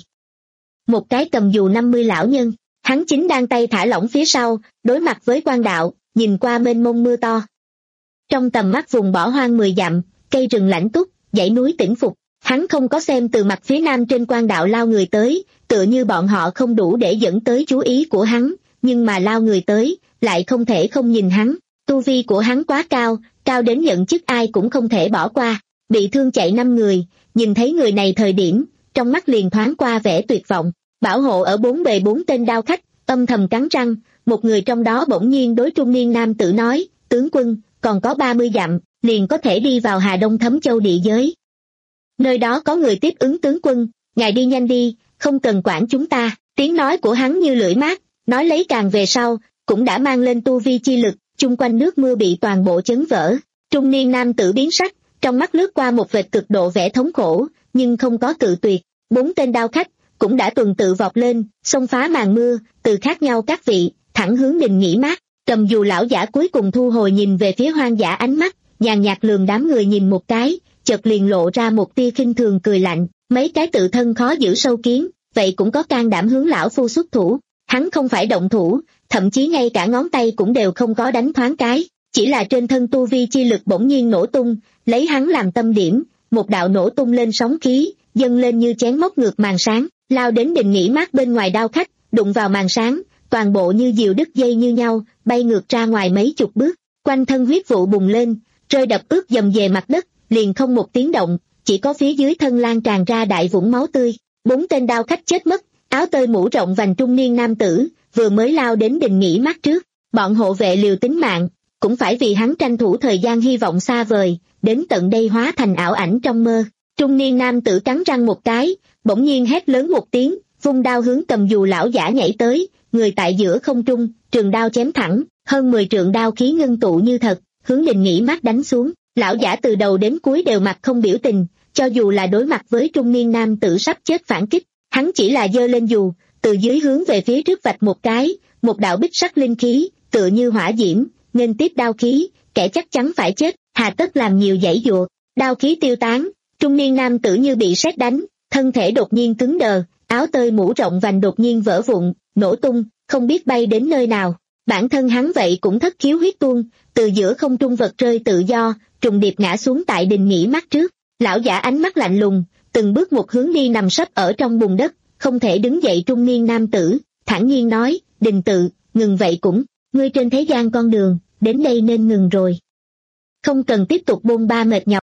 Speaker 2: Một cái cầm dù năm mươi lão nhân. Hắn chính đang tay thả lỏng phía sau, đối mặt với quan đạo, nhìn qua mênh mông mưa to. Trong tầm mắt vùng bỏ hoang mười dặm, cây rừng lãnh túc, dãy núi tĩnh phục. Hắn không có xem từ mặt phía nam trên quan đạo lao người tới, tựa như bọn họ không đủ để dẫn tới chú ý của hắn, nhưng mà lao người tới, lại không thể không nhìn hắn. Tu vi của hắn quá cao, cao đến nhận chức ai cũng không thể bỏ qua. Bị thương chạy năm người, nhìn thấy người này thời điểm, trong mắt liền thoáng qua vẻ tuyệt vọng. Bảo hộ ở bốn bề bốn tên đao khách, âm thầm cắn răng, một người trong đó bỗng nhiên đối trung niên nam tử nói, tướng quân, còn có ba mươi dặm, liền có thể đi vào Hà Đông Thấm Châu địa giới. Nơi đó có người tiếp ứng tướng quân, ngài đi nhanh đi, không cần quản chúng ta. Tiếng nói của hắn như lưỡi mát, nói lấy càng về sau, cũng đã mang lên tu vi chi lực, chung quanh nước mưa bị toàn bộ chấn vỡ. Trung niên nam tử biến sắc, trong mắt lướt qua một vệt cực độ vẻ thống khổ, nhưng không có cự tuyệt. Bốn tên đao khách cũng đã tuần tự vọt lên, xông phá màn mưa, từ khác nhau các vị, thẳng hướng đình nghỉ mát. Cầm dù lão giả cuối cùng thu hồi nhìn về phía hoang dã ánh mắt, nhàn nhạt lườm đám người nhìn một cái, chợt liền lộ ra một tia khinh thường cười lạnh. Mấy cái tự thân khó giữ sâu kiến, vậy cũng có can đảm hướng lão phu xuất thủ. Hắn không phải động thủ, thậm chí ngay cả ngón tay cũng đều không có đánh thoáng cái, chỉ là trên thân tu vi chi lực bỗng nhiên nổ tung, lấy hắn làm tâm điểm, một đạo nổ tung lên sóng khí, dâng lên như chén móc ngược màn sáng, lao đến đình nghỉ mát bên ngoài đao khách, đụng vào màn sáng, toàn bộ như diều đứt dây như nhau, bay ngược ra ngoài mấy chục bước, quanh thân huyết vụ bùng lên, rơi đập ướt dầm về mặt đất, liền không một tiếng động, chỉ có phía dưới thân lan tràn ra đại vũng máu tươi. Bốn tên đao khách chết mất, áo tơi mũ rộng vành trung niên nam tử, vừa mới lao đến đình nghỉ mát trước, bọn hộ vệ liều tính mạng, cũng phải vì hắn tranh thủ thời gian hy vọng xa vời, đến tận đây hóa thành ảo ảnh trong mơ. Trung niên nam tử cắn răng một cái, bỗng nhiên hét lớn một tiếng, vung đao hướng cầm dù lão giả nhảy tới, người tại giữa không trung, trường đao chém thẳng, hơn mười trượng đao khí ngưng tụ như thật, hướng đình nghỉ mát đánh xuống. Lão giả từ đầu đến cuối đều mặt không biểu tình, cho dù là đối mặt với trung niên nam tử sắp chết phản kích, hắn chỉ là giơ lên dù, từ dưới hướng về phía trước vạch một cái, một đạo bích sắc linh khí, tựa như hỏa diễm, nghênh tiếp đao khí, kẻ chắc chắn phải chết, hà tất làm nhiều giãy giụa. Đao khí tiêu tán, trung niên nam tử như bị sét đánh, thân thể đột nhiên cứng đờ, áo tơi mũ rộng vành đột nhiên vỡ vụn, nổ tung, không biết bay đến nơi nào. Bản thân hắn vậy cũng thất khiếu huyết tuôn, từ giữa không trung vật rơi tự do, trùng điệp ngã xuống tại đình nghỉ mát trước. Lão giả ánh mắt lạnh lùng, từng bước một hướng đi nằm sấp ở trong bùn đất, không thể đứng dậy trung niên nam tử, thản nhiên nói, đình tự, ngừng vậy cũng, ngươi trên thế gian con đường, đến đây nên ngừng rồi. Không cần tiếp tục bôn ba mệt nhọc.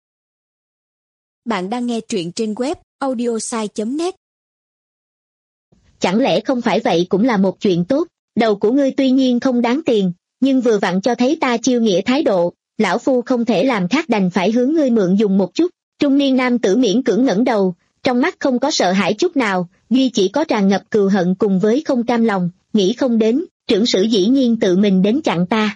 Speaker 3: Bạn đang nghe truyện trên web audiosai chấm net.
Speaker 2: Chẳng lẽ không phải vậy cũng là một chuyện tốt, đầu của ngươi tuy nhiên không đáng tiền, nhưng vừa vặn cho thấy ta chiêu nghĩa thái độ, lão phu không thể làm khác đành phải hướng ngươi mượn dùng một chút. Trung niên nam tử miễn cưỡng ngẩng đầu, trong mắt không có sợ hãi chút nào, duy chỉ có tràn ngập cừu hận cùng với không cam lòng, nghĩ không đến, trưởng sử dĩ nhiên tự mình đến chặn ta.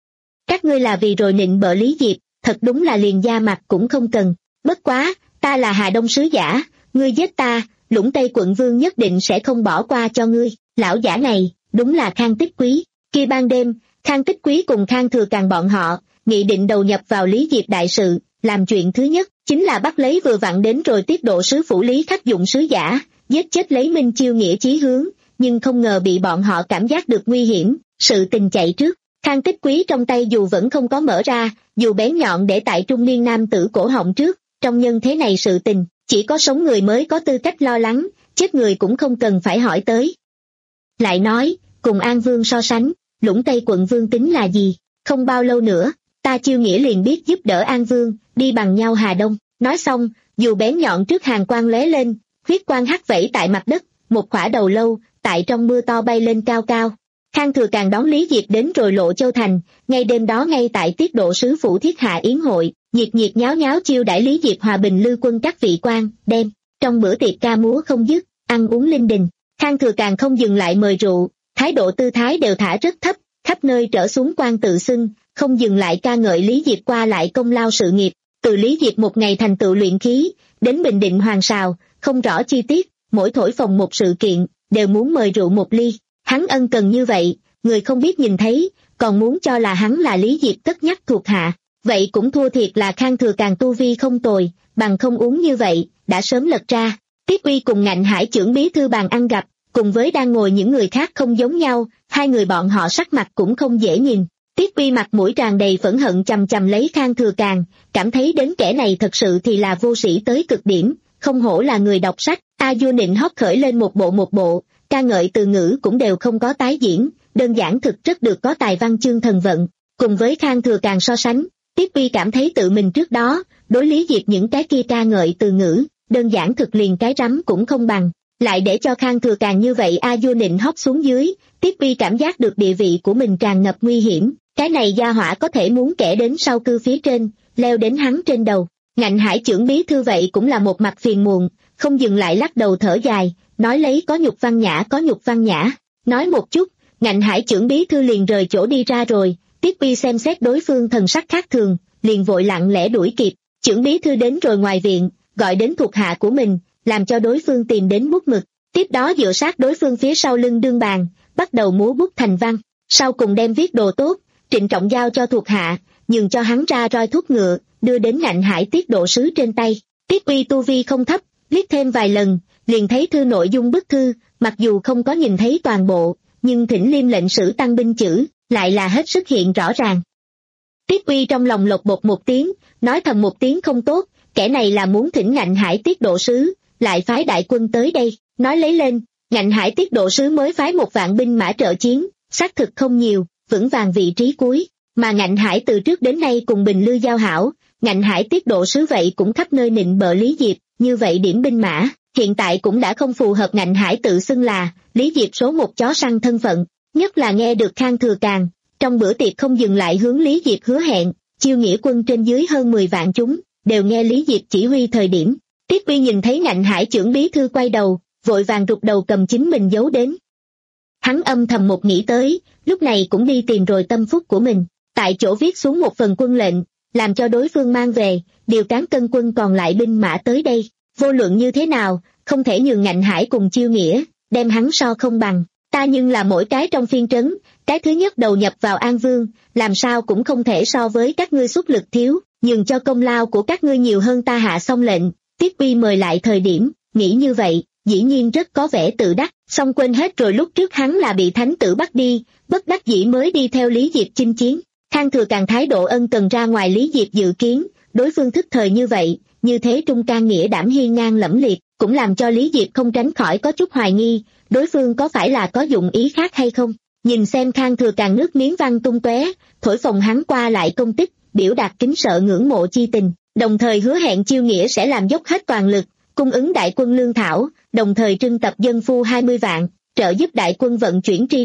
Speaker 2: Các ngươi là vì rồi nịnh bợ Lý Diệp, thật đúng là liền da mặt cũng không cần, bất quá, ta là Hà Đông sứ giả, ngươi giết ta, Lũng Tây quận vương nhất định sẽ không bỏ qua cho ngươi. Lão giả này, đúng là Khang Tích Quý. Khi ban đêm, Khang Tích Quý cùng Khang Thừa Càng bọn họ, nghị định đầu nhập vào Lý Diệp đại sự, làm chuyện thứ nhất, chính là bắt lấy vừa vặn đến rồi tiết độ sứ phủ Lý Khắc Dụng sứ giả, giết chết lấy Minh Chiêu nghĩa chí hướng, nhưng không ngờ bị bọn họ cảm giác được nguy hiểm, sự tình chạy trước. Khang Tích Quý trong tay dù vẫn không có mở ra, dù bén nhọn để tại trung niên nam tử cổ họng trước, trong nhân thế này sự tình, chỉ có sống người mới có tư cách lo lắng, chết người cũng không cần phải hỏi tới. Lại nói, cùng An Vương so sánh, Lũng Tây quận vương tính là gì, không bao lâu nữa, ta Chiêu nghĩa liền biết giúp đỡ An Vương, đi bằng nhau Hà Đông. Nói xong, dù bén nhọn trước hàng quang lóe lên, huyết quang hắt vẫy tại mặt đất, một khỏa đầu lâu, tại trong mưa to bay lên cao cao. Khang Thừa Càng đón Lý Diệp đến rồi Lộ Châu Thành, ngay đêm đó ngay tại tiết độ sứ phủ thiết hạ yến hội, nhiệt nhiệt nháo nháo chiêu đãi Lý Diệp hòa bình lư quân các vị quan, đem, trong bữa tiệc ca múa không dứt, ăn uống linh đình. Khang Thừa Càng không dừng lại mời rượu, thái độ tư thái đều thả rất thấp, khắp nơi trở xuống quan tự xưng, không dừng lại ca ngợi Lý Diệp qua lại công lao sự nghiệp, từ Lý Diệp một ngày thành tựu luyện khí, đến bình định hoàng sào, không rõ chi tiết, mỗi thổi phồng một sự kiện, đều muốn mời rượu một ly. Hắn ân cần như vậy, người không biết nhìn thấy, còn muốn cho là hắn là Lý Diệp tất nhắc thuộc hạ, vậy cũng thua thiệt là Khang Thừa Càng tu vi không tồi, bằng không uống như vậy, đã sớm lật ra. Tiết Uy cùng Ngạnh Hải trưởng bí thư bàn ăn gặp, cùng với đang ngồi những người khác không giống nhau, hai người bọn họ sắc mặt cũng không dễ nhìn. Tiết Uy mặt mũi tràn đầy phẫn hận chằm chằm lấy Khang Thừa Càng, cảm thấy đến kẻ này thật sự thì là vô sĩ tới cực điểm, không hổ là người đọc sách. A Du nịnh hót khởi lên một bộ một bộ, ca ngợi từ ngữ cũng đều không có tái diễn, đơn giản thực rất được có tài văn chương thần vận. Cùng với Khang Thừa Càng so sánh, Tiết Uy cảm thấy tự mình trước đó, đối Lý Diệp những cái kia ca ngợi từ ngữ, đơn giản thực liền cái rắm cũng không bằng, lại để cho Khang Thừa Càng như vậy A Du nịnh hót xuống dưới, Tiết Uy cảm giác được địa vị của mình tràn ngập nguy hiểm, cái này gia hỏa có thể muốn kẻ đến sau cư phía trên, leo đến hắn trên đầu. Ngạnh Hải trưởng bí thư vậy cũng là một mặt phiền muộn, không dừng lại lắc đầu thở dài, nói lấy có nhục văn nhã có nhục văn nhã, nói một chút, Ngạnh Hải trưởng bí thư liền rời chỗ đi ra rồi. Tiết Uy xem xét đối phương thần sắc khác thường, liền vội lặng lẽ đuổi kịp. Trưởng bí thư đến rồi ngoài viện, gọi đến thuộc hạ của mình, làm cho đối phương tìm đến bút mực, tiếp đó dựa sát đối phương phía sau lưng đương bàn, bắt đầu múa bút thành văn, sau cùng đem viết đồ tốt, trịnh trọng giao cho thuộc hạ, nhường cho hắn ra roi thuốc ngựa, đưa đến Ngạnh Hải tiết độ sứ trên tay. Tiết Uy tu vi không thấp, liếc thêm vài lần, liền thấy thư nội dung bức thư, mặc dù không có nhìn thấy toàn bộ, nhưng thỉnh liêm lệnh sử tăng binh chữ, lại là hết sức hiện rõ ràng. Tiết Uy trong lòng lột bột một tiếng, nói thầm một tiếng không tốt, kẻ này là muốn thỉnh Ngạnh Hải tiết độ sứ, lại phái đại quân tới đây, nói lấy lên, Ngạnh Hải tiết độ sứ mới phái một vạn binh mã trợ chiến, xác thực không nhiều, vững vàng vị trí cuối, mà Ngạnh Hải từ trước đến nay cùng Bình Lư giao hảo, Ngạnh Hải tiết độ sứ vậy cũng khắp nơi nịnh bợ Lý Diệp, như vậy điểm binh mã, hiện tại cũng đã không phù hợp Ngạnh Hải tự xưng là Lý Diệp số một chó săn thân phận, nhất là nghe được Khang Thừa Càng, trong bữa tiệc không dừng lại hướng Lý Diệp hứa hẹn, chiêu nghĩa quân trên dưới hơn mười vạn chúng, đều nghe Lý Diệp chỉ huy thời điểm. Tiết Uy nhìn thấy Ngạnh Hải trưởng bí thư quay đầu, vội vàng rụt đầu cầm chính mình giấu đến. Hắn âm thầm một nghĩ tới, lúc này cũng đi tìm rồi tâm phúc của mình, tại chỗ viết xuống một phần quân lệnh, làm cho đối phương mang về, điều cán cân quân còn lại binh mã tới đây, vô luận như thế nào, không thể nhường Ngạnh Hải cùng chiêu nghĩa, đem hắn so không bằng, ta nhưng là mỗi cái trong phiên trấn, cái thứ nhất đầu nhập vào An Vương, làm sao cũng không thể so với các ngươi xuất lực thiếu, nhường cho công lao của các ngươi nhiều hơn ta hạ xong lệnh. Tiết Uy mời lại thời điểm, nghĩ như vậy, dĩ nhiên rất có vẻ tự đắc, xong quên hết rồi lúc trước hắn là bị thánh tử bắt đi, bất đắc dĩ mới đi theo Lý Diệp chinh chiến. Khang Thừa Càng thái độ ân cần ra ngoài Lý Diệp dự kiến, đối phương thức thời như vậy, như thế trung can nghĩa đảm hiên ngang lẫm liệt, cũng làm cho Lý Diệp không tránh khỏi có chút hoài nghi, đối phương có phải là có dụng ý khác hay không. Nhìn xem Khang Thừa Càng nước miếng văng tung tóe, thổi phồng hắn qua lại công tích, biểu đạt kính sợ ngưỡng mộ chi tình, đồng thời hứa hẹn chiêu nghĩa sẽ làm dốc hết toàn lực, cung ứng đại quân lương thảo, đồng thời trưng tập dân phu hai mươi vạn, trợ giúp đại quân vận chuyển tri trọng,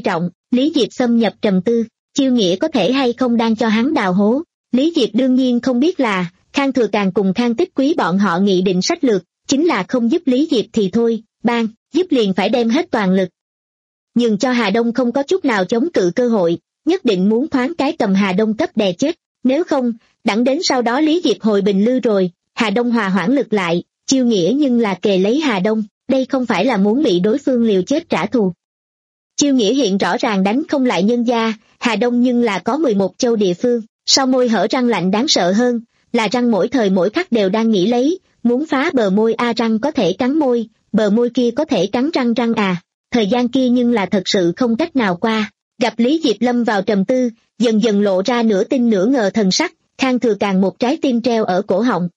Speaker 2: Lý Diệp xâm nhập trầm tư, Chiêu Nghĩa có thể hay không đang cho hắn đào hố. Lý Diệp đương nhiên không biết là, Khang Thừa Càng cùng Khang Tích Quý bọn họ nghị định sách lược, chính là không giúp Lý Diệp thì thôi, bang, giúp liền phải đem hết toàn lực. Nhưng cho Hà Đông không có chút nào chống cự cơ hội, nhất định muốn thoáng cái cầm Hà Đông cấp đè chết, nếu không, đẳng đến sau đó Lý Diệp hồi bình lư rồi, Hà Đông hòa hoãn lực lại, Chiêu Nghĩa nhưng là kề lấy Hà Đông, đây không phải là muốn bị đối phương liều chết trả thù. Chiêu Nghĩa hiện rõ ràng đánh không lại nhân gia, Hà Đông nhưng là có mười một châu địa phương, sau môi hở răng lạnh đáng sợ hơn, là răng mỗi thời mỗi khắc đều đang nghĩ lấy, muốn phá bờ môi a răng có thể cắn môi, bờ môi kia có thể cắn răng răng à, thời gian kia nhưng là thật sự không cách nào qua. Gặp Lý Diệp lâm vào trầm tư, dần dần lộ ra nửa tin nửa ngờ thần sắc, Khang Thừa Càng một trái tim treo ở cổ họng.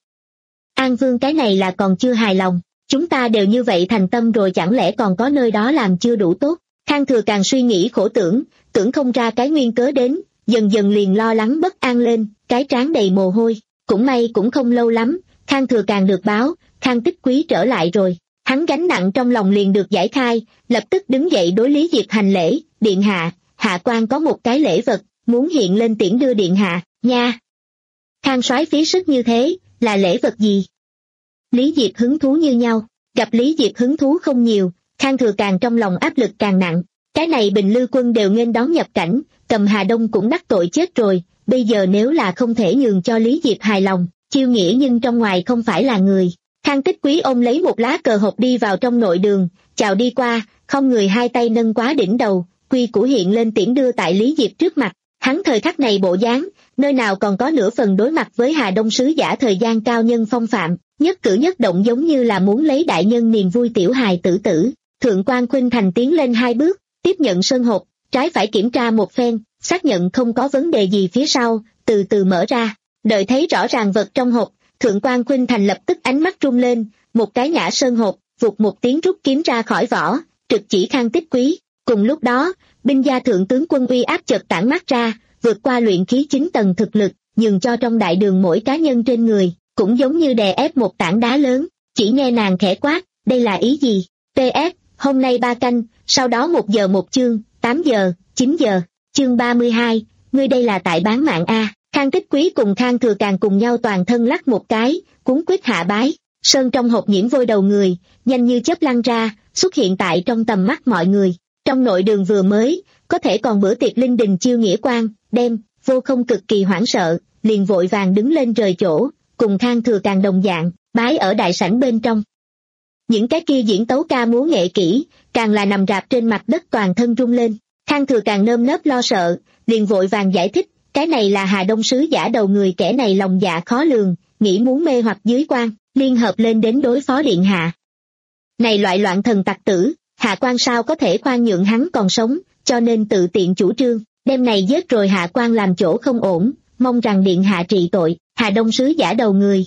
Speaker 2: An Vương cái này là còn chưa hài lòng, chúng ta đều như vậy thành tâm rồi chẳng lẽ còn có nơi đó làm chưa đủ tốt. Khang Thừa Càng suy nghĩ khổ tưởng, tưởng không ra cái nguyên cớ đến, dần dần liền lo lắng bất an lên, cái trán đầy mồ hôi. Cũng may cũng không lâu lắm, Khang Thừa Càng được báo, Khang Tích Quý trở lại rồi. Hắn gánh nặng trong lòng liền được giải khai, lập tức đứng dậy đối Lý Diệp hành lễ, điện hạ, hạ quan có một cái lễ vật, muốn hiện lên tiễn đưa điện hạ, nha. Khang soái phí sức như thế, là lễ vật gì? Lý Diệp hứng thú như nhau, gặp Lý Diệp hứng thú không nhiều, Khang Thừa Càng trong lòng áp lực càng nặng. Cái này Bình Lư quân đều nghênh đón nhập cảnh, cầm Hà Đông cũng đắc tội chết rồi, bây giờ nếu là không thể nhường cho Lý Diệp hài lòng, Chiêu Nghĩa nhưng trong ngoài không phải là người. Khang Tích Quý ôm lấy một lá cờ hộp đi vào trong nội đường, chào đi qua, không người hai tay nâng quá đỉnh đầu, quy củ hiện lên tiễn đưa tại Lý Diệp trước mặt. Hắn thời khắc này bộ dáng, nơi nào còn có nửa phần đối mặt với Hà Đông sứ giả thời gian cao nhân phong phạm, nhất cử nhất động giống như là muốn lấy đại nhân niềm vui tiểu hài tử tử. Thượng quan Khuynh Thành tiến lên hai bước, tiếp nhận sơn hộp, trái phải kiểm tra một phen, xác nhận không có vấn đề gì phía sau, từ từ mở ra. Đợi thấy rõ ràng vật trong hộp, Thượng quan Khuynh Thành lập tức ánh mắt rung lên, một cái nhã sơn hộp, vụt một tiếng rút kiếm ra khỏi vỏ, trực chỉ Khang Tích Quý. Cùng lúc đó, binh gia thượng tướng quân uy áp chợt tản mát ra, vượt qua luyện khí chín tầng thực lực, nhường cho trong đại đường mỗi cá nhân trên người, cũng giống như đè ép một tảng đá lớn. Chỉ nghe nàng khẽ quát, đây là ý gì? pê ét, hôm nay ba canh, sau đó một giờ một chương, tám giờ, chín giờ, chương ba mươi hai, ngươi đây là tại bán mạng a. Khang Tích Quý cùng Khang Thừa Càng cùng nhau toàn thân lắc một cái, cuốn quýt hạ bái. Sơn trong hộp nhiễm vôi đầu người, nhanh như chớp lăn ra, xuất hiện tại trong tầm mắt mọi người. Trong nội đường vừa mới, có thể còn bữa tiệc linh đình Chiêu Nghĩa quan, đem, vô không cực kỳ hoảng sợ, liền vội vàng đứng lên rời chỗ, cùng Khang Thừa Càng đồng dạng, bái ở đại sảnh bên trong. Những cái kia diễn tấu ca múa nghệ kỹ, càng là nằm rạp trên mặt đất toàn thân rung lên. Khang Thừa Càng nơm nớp lo sợ, liền vội vàng giải thích, cái này là Hà Đông sứ giả đầu người, kẻ này lòng dạ khó lường, nghĩ muốn mê hoặc dưới quan, liên hợp lên đến đối phó điện hạ. Này loại loạn thần tặc tử, hạ quan sao có thể khoan nhượng hắn còn sống, cho nên tự tiện chủ trương, đêm này giết rồi hạ quan làm chỗ không ổn, mong rằng điện hạ trị tội. Hà Đông sứ giả đầu người.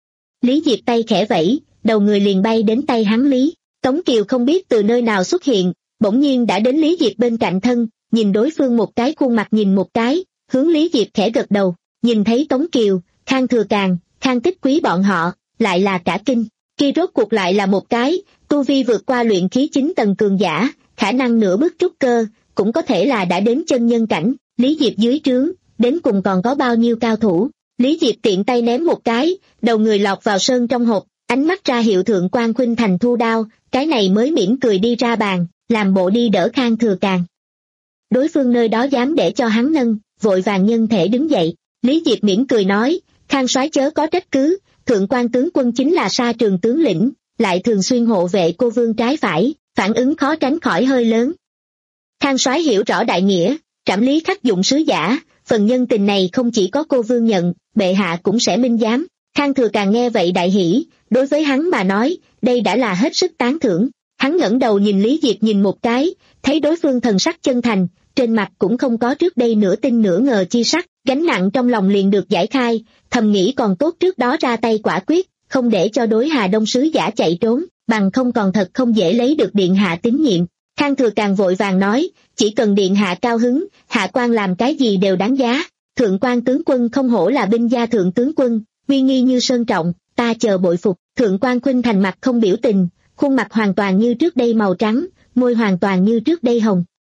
Speaker 2: Lý Diệp tay khẽ vẫy, đầu người liền bay đến tay hắn Lý. Tống Kiều không biết từ nơi nào xuất hiện, bỗng nhiên đã đến Lý Diệp bên cạnh thân, nhìn đối phương một cái khuôn mặt nhìn một cái, hướng Lý Diệp khẽ gật đầu, nhìn thấy Tống Kiều, Khang Thừa Càng, Khang Tích Quý bọn họ, lại là cả kinh, kia rốt cuộc lại là một cái, tu vi vượt qua luyện khí chín tầng cường giả, khả năng nửa bước trúc cơ, cũng có thể là đã đến chân nhân cảnh. Lý Diệp dưới trướng, đến cùng còn có bao nhiêu cao thủ. Lý Diệp tiện tay ném một cái, đầu người lọt vào sơn trong hộp, ánh mắt ra hiệu Thượng quan Khuynh Thành thu đao, cái này mới mỉm cười đi ra bàn, làm bộ đi đỡ Khang Thừa Càng. Đối phương nơi đó dám để cho hắn nâng, vội vàng nhân thể đứng dậy. Lý Diệp mỉm cười nói, Khang soái chớ có trách cứ, Thượng quan tướng quân chính là Sa Trường tướng lĩnh, lại thường xuyên hộ vệ cô vương trái phải, phản ứng khó tránh khỏi hơi lớn. Khang soái hiểu rõ đại nghĩa, trảm lý khắc dụng sứ giả, phần nhân tình này không chỉ có cô vương nhận, bệ hạ cũng sẽ minh giám. Khang Thừa Càng nghe vậy đại hỉ, đối với hắn mà nói, đây đã là hết sức tán thưởng. Hắn ngẩng đầu nhìn Lý Diệp nhìn một cái, thấy đối phương thần sắc chân thành, trên mặt cũng không có trước đây nửa tin nửa ngờ chi sắc, gánh nặng trong lòng liền được giải khai, thầm nghĩ còn tốt trước đó ra tay quả quyết, không để cho đối Hà Đông sứ giả chạy trốn, bằng không còn thật không dễ lấy được điện hạ tín nhiệm. Khang Thừa Càng vội vàng nói, chỉ cần điện hạ cao hứng, hạ quan làm cái gì đều đáng giá. Thượng quan tướng quân không hổ là binh gia thượng tướng quân, uy nghi như sơn trọng, ta chờ bội phục. Thượng quan Khuynh Thành mặt không biểu tình, khuôn mặt hoàn toàn như trước đây màu trắng, môi hoàn toàn như trước đây hồng.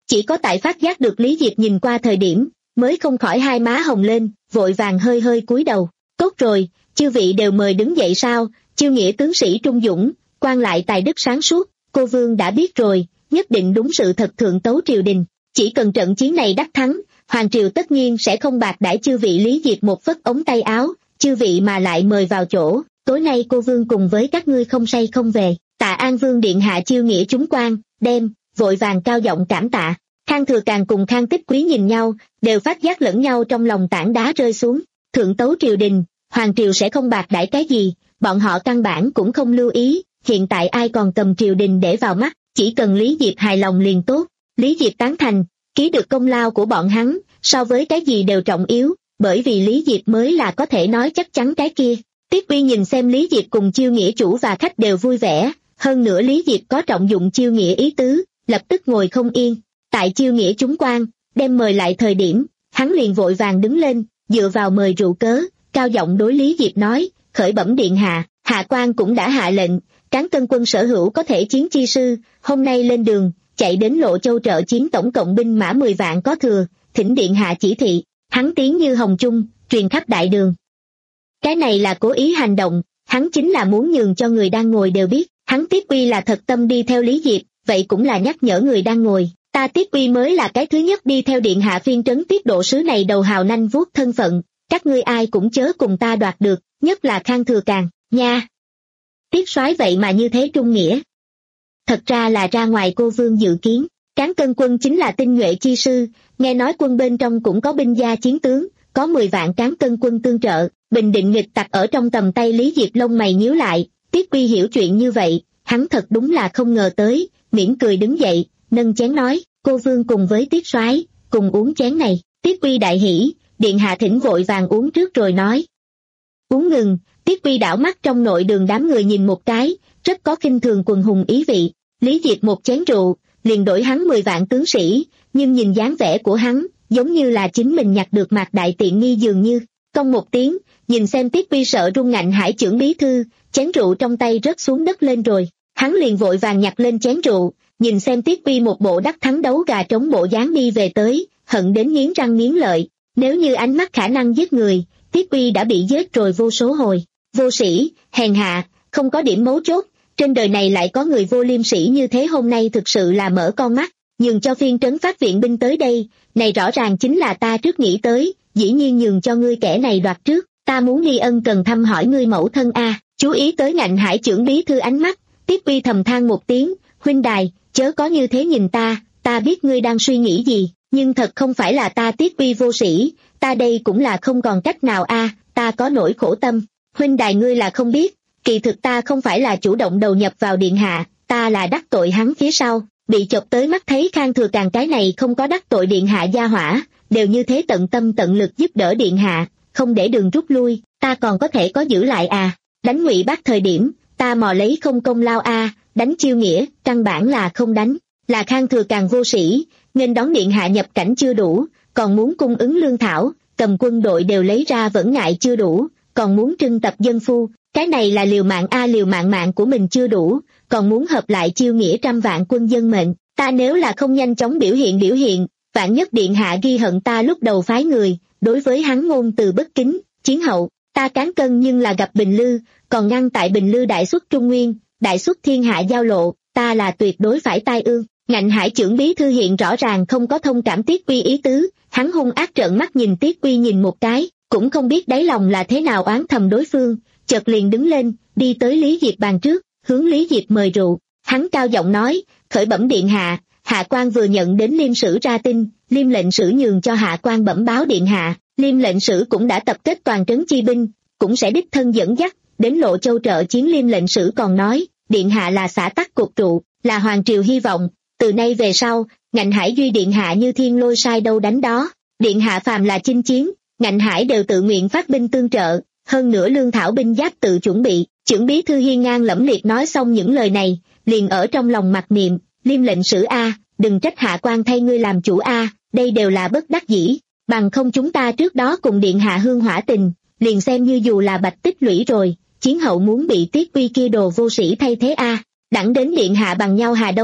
Speaker 2: Chỉ có tại phát giác được Lý Diệp nhìn qua thời điểm, mới không khỏi hai má hồng lên, vội vàng hơi hơi cúi đầu. Tốt rồi, chư vị đều mời đứng dậy sao? Chiêu nghĩa tướng sĩ trung dũng, quan lại tài đức sáng suốt, cô vương đã biết rồi, nhất định đúng sự thật thượng tấu triều đình. Chỉ cần trận chiến này đắc thắng, hoàng triều tất nhiên sẽ không bạc đãi chư vị. Lý Diệp một phất ống tay áo, chư vị mà lại mời vào chỗ, tối nay cô vương cùng với các ngươi không say không về. Tạ An Vương điện hạ chiêu nghĩa chúng quan, đem, vội vàng cao giọng cảm tạ. Khang Thừa Càng cùng Khang Tích Quý nhìn nhau, đều phát giác lẫn nhau trong lòng tảng đá rơi xuống. Thượng tấu triều đình, hoàng triều sẽ không bạc đãi cái gì, bọn họ căn bản cũng không lưu ý, hiện tại ai còn cầm triều đình để vào mắt, chỉ cần Lý Diệp hài lòng liền tốt. Lý Diệp tán thành, ký được công lao của bọn hắn, so với cái gì đều trọng yếu, bởi vì Lý Diệp mới là có thể nói chắc chắn cái kia. Tiết Uy nhìn xem Lý Diệp cùng chiêu nghĩa chủ và khách đều vui vẻ, hơn nữa Lý Diệp có trọng dụng chiêu nghĩa ý tứ, lập tức ngồi không yên. Tại chiêu nghĩa chúng quan, đem mời lại thời điểm, hắn liền vội vàng đứng lên, dựa vào mời rượu cớ, cao giọng đối Lý Diệp nói, khởi bẩm điện hạ, hạ quan cũng đã hạ lệnh, Cán Cân quân sở hữu có thể chiến chi sư, hôm nay lên đường, chạy đến Lộ Châu trợ chiến tổng cộng binh mã mười vạn có thừa, thỉnh điện hạ chỉ thị. Hắn tiếng như hồng trung, truyền khắp đại đường. Cái này là cố ý hành động, hắn chính là muốn nhường cho người đang ngồi đều biết, hắn Tiết Uy là thật tâm đi theo Lý Diệp, vậy cũng là nhắc nhở người đang ngồi. Ta Tiết Uy mới là cái thứ nhất đi theo điện hạ phiên trấn tiết độ sứ này đầu hào nanh vuốt thân phận, các ngươi ai cũng chớ cùng ta đoạt được, nhất là Khang Thừa Càng, nha. Tiết soái vậy mà như thế trung nghĩa. Thật ra là ra ngoài cô vương dự kiến, Cán Cân quân chính là tinh nhuệ chi sư, nghe nói quân bên trong cũng có binh gia chiến tướng, có mười vạn Cán Cân quân tương trợ, bình định nghịch tặc ở trong tầm tay. Lý Diệp lông mày nhíu lại, Tiết Uy hiểu chuyện như vậy, hắn thật đúng là không ngờ tới, mỉm cười đứng dậy, nâng chén nói, cô vương cùng với Tiết soái cùng uống chén này. Tiết Uy đại hỉ, điện hạ thỉnh vội vàng uống trước rồi nói. Uống ngừng, Tiết Uy đảo mắt trong nội đường đám người nhìn một cái, rất có khinh thường quần hùng ý vị. Lý Diệp một chén rượu, liền đổi hắn mười vạn tướng sĩ, nhưng nhìn dáng vẻ của hắn, giống như là chính mình nhặt được mạc đại tiện nghi dường như. Công một tiếng, nhìn xem Tiết Uy sợ run ngạnh hải chưởng bí thư, chén rượu trong tay rớt xuống đất lên rồi. Hắn liền vội vàng nhặt lên chén rượu, nhìn xem Tiết Uy một bộ đắc thắng đấu gà trống bộ dáng đi về tới, hận đến nghiến răng nghiến lợi. Nếu như ánh mắt khả năng giết người, Tiết Uy đã bị giết rồi vô số hồi. Vô sĩ, hèn hạ, không có điểm mấu chốt, trên đời này lại có người vô liêm sỉ như thế. Hôm nay thực sự là mở con mắt, nhường cho phiên trấn phát viện binh tới đây, này rõ ràng chính là ta trước nghĩ tới, dĩ nhiên nhường cho ngươi kẻ này đoạt trước, ta muốn đi ân cần thăm hỏi ngươi mẫu thân a. Chú ý tới ngạnh hải trưởng bí thư ánh mắt, Tiết Uy thầm than một tiếng, huynh đài, chớ có như thế nhìn ta, ta biết ngươi đang suy nghĩ gì, nhưng thật không phải là ta Tiết Uy vô sĩ, ta đây cũng là không còn cách nào a, ta có nỗi khổ tâm. Huynh đài ngươi là không biết, kỳ thực ta không phải là chủ động đầu nhập vào điện hạ, ta là đắc tội hắn phía sau, bị chọc tới mắt thấy Khang Thừa Càng cái này không có đắc tội điện hạ gia hỏa, đều như thế tận tâm tận lực giúp đỡ điện hạ, không để đường rút lui, ta còn có thể có giữ lại à, đánh Ngụy Bác thời điểm, ta mò lấy không công lao a, đánh Chiêu Nghĩa, căn bản là không đánh, là Khang Thừa Càng vô sĩ, nên đón điện hạ nhập cảnh chưa đủ, còn muốn cung ứng lương thảo, cầm quân đội đều lấy ra vẫn ngại chưa đủ, còn muốn trưng tập dân phu, cái này là liều mạng a, liều mạng mạng của mình chưa đủ, còn muốn hợp lại Chiêu Nghĩa trăm vạn quân dân mệnh, ta nếu là không nhanh chóng biểu hiện biểu hiện, vạn nhất điện hạ ghi hận ta lúc đầu phái người, đối với hắn ngôn từ bất kính, chiến hậu, ta Cán Cân nhưng là gặp Bình Lư, còn ngăn tại Bình Lư đại xuất Trung Nguyên, đại xuất thiên hạ giao lộ, ta là tuyệt đối phải tai ương. Ngạnh hải trưởng bí thư hiện rõ ràng không có thông cảm Tiết Uy ý tứ, hắn hung ác trợn mắt nhìn Tiết Uy nhìn một cái, cũng không biết đáy lòng là thế nào oán thầm đối phương, chợt liền đứng lên, đi tới Lý Diệp bàn trước, hướng Lý Diệp mời rượu, hắn cao giọng nói, khởi bẩm điện hạ, hạ quan vừa nhận đến Liêm sử ra tin, Liêm lệnh sử nhường cho hạ quan bẩm báo điện hạ, Liêm lệnh sử cũng đã tập kết toàn trấn chi binh, cũng sẽ đích thân dẫn dắt, đến Lộ Châu trợ chiến. Liêm lệnh sử còn nói, điện hạ là xã tắc cột trụ, là hoàng triều hy vọng, từ nay về sau, Ngạnh Hải duy điện hạ như thiên lôi sai đâu đánh đó, điện hạ phàm là chinh chiến, Ngạnh Hải đều tự nguyện phát binh tương trợ, hơn nữa lương thảo binh giáp tự chuẩn bị. Chưởng bí thư hiên ngang lẫm liệt nói xong những lời này, liền ở trong lòng mặc niệm, Liêm lệnh sử a, đừng trách hạ quan thay ngươi làm chủ a, đây đều là bất đắc dĩ, bằng không chúng ta trước đó cùng điện hạ hương hỏa tình, liền xem như dù là bạch tích lũy rồi, chiến hậu muốn bị Tiết Uy kia đồ vô sĩ thay thế a, đẳng đến điện hạ bằng nhau Hà Đông,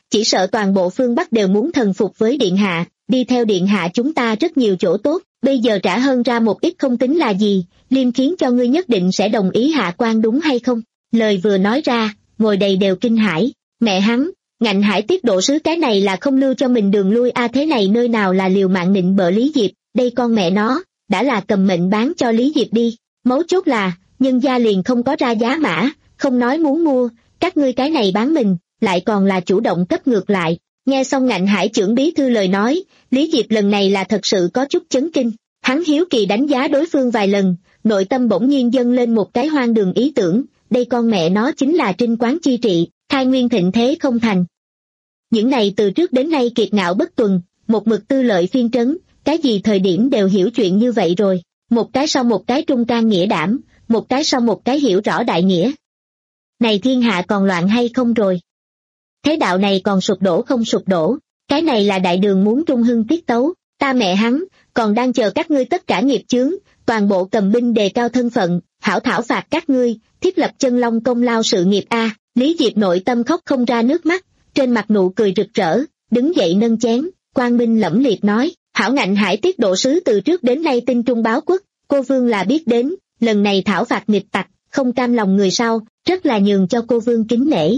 Speaker 2: chỉ sợ toàn bộ phương Bắc đều muốn thần phục với điện hạ, đi theo điện hạ chúng ta rất nhiều chỗ tốt, bây giờ trả hơn ra một ít không tính là gì, Liêm khiến cho ngươi nhất định sẽ đồng ý hạ quan đúng hay không? Lời vừa nói ra, ngồi đầy đều kinh hãi, mẹ hắn, Ngạnh Hải tiết độ sứ cái này là không lưu cho mình đường lui a à, thế này nơi nào là liều mạng nịnh bợ Lý Diệp, đây con mẹ nó, đã là cầm mệnh bán cho Lý Diệp đi, mấu chốt là, nhân gia liền không có ra giá mã, không nói muốn mua, các ngươi cái này bán mình, lại còn là chủ động cấp ngược lại. Nghe xong Ngạnh Hải trưởng bí thư lời nói, Lý Diệp lần này là thật sự có chút chấn kinh, hắn hiếu kỳ đánh giá đối phương vài lần, nội tâm bỗng nhiên dâng lên một cái hoang đường ý tưởng, đây con mẹ nó chính là trinh quán chi trị, khai nguyên thịnh thế không thành. Những này từ trước đến nay kiệt ngạo bất tuần, một mực tư lợi phiên trấn, cái gì thời điểm đều hiểu chuyện như vậy rồi, một cái sau một cái trung can nghĩa đảm, một cái sau một cái hiểu rõ đại nghĩa. Này thiên hạ còn loạn hay không rồi? Thế đạo này còn sụp đổ không sụp đổ, cái này là đại đường muốn trung hưng tiết tấu, ta mẹ hắn, còn đang chờ các ngươi tất cả nghiệp chướng, toàn bộ cầm binh đề cao thân phận, hảo thảo phạt các ngươi, thiết lập chân long công lao sự nghiệp a. Lý Diệp nội tâm khóc không ra nước mắt, trên mặt nụ cười rực rỡ, đứng dậy nâng chén, quang minh lẫm liệt nói, hảo Ngạnh Hải tiết độ sứ từ trước đến nay tinh trung báo quốc, cô vương là biết đến, lần này thảo phạt nghịch tặc, không cam lòng người sau, rất là nhường cho cô vương kính nể.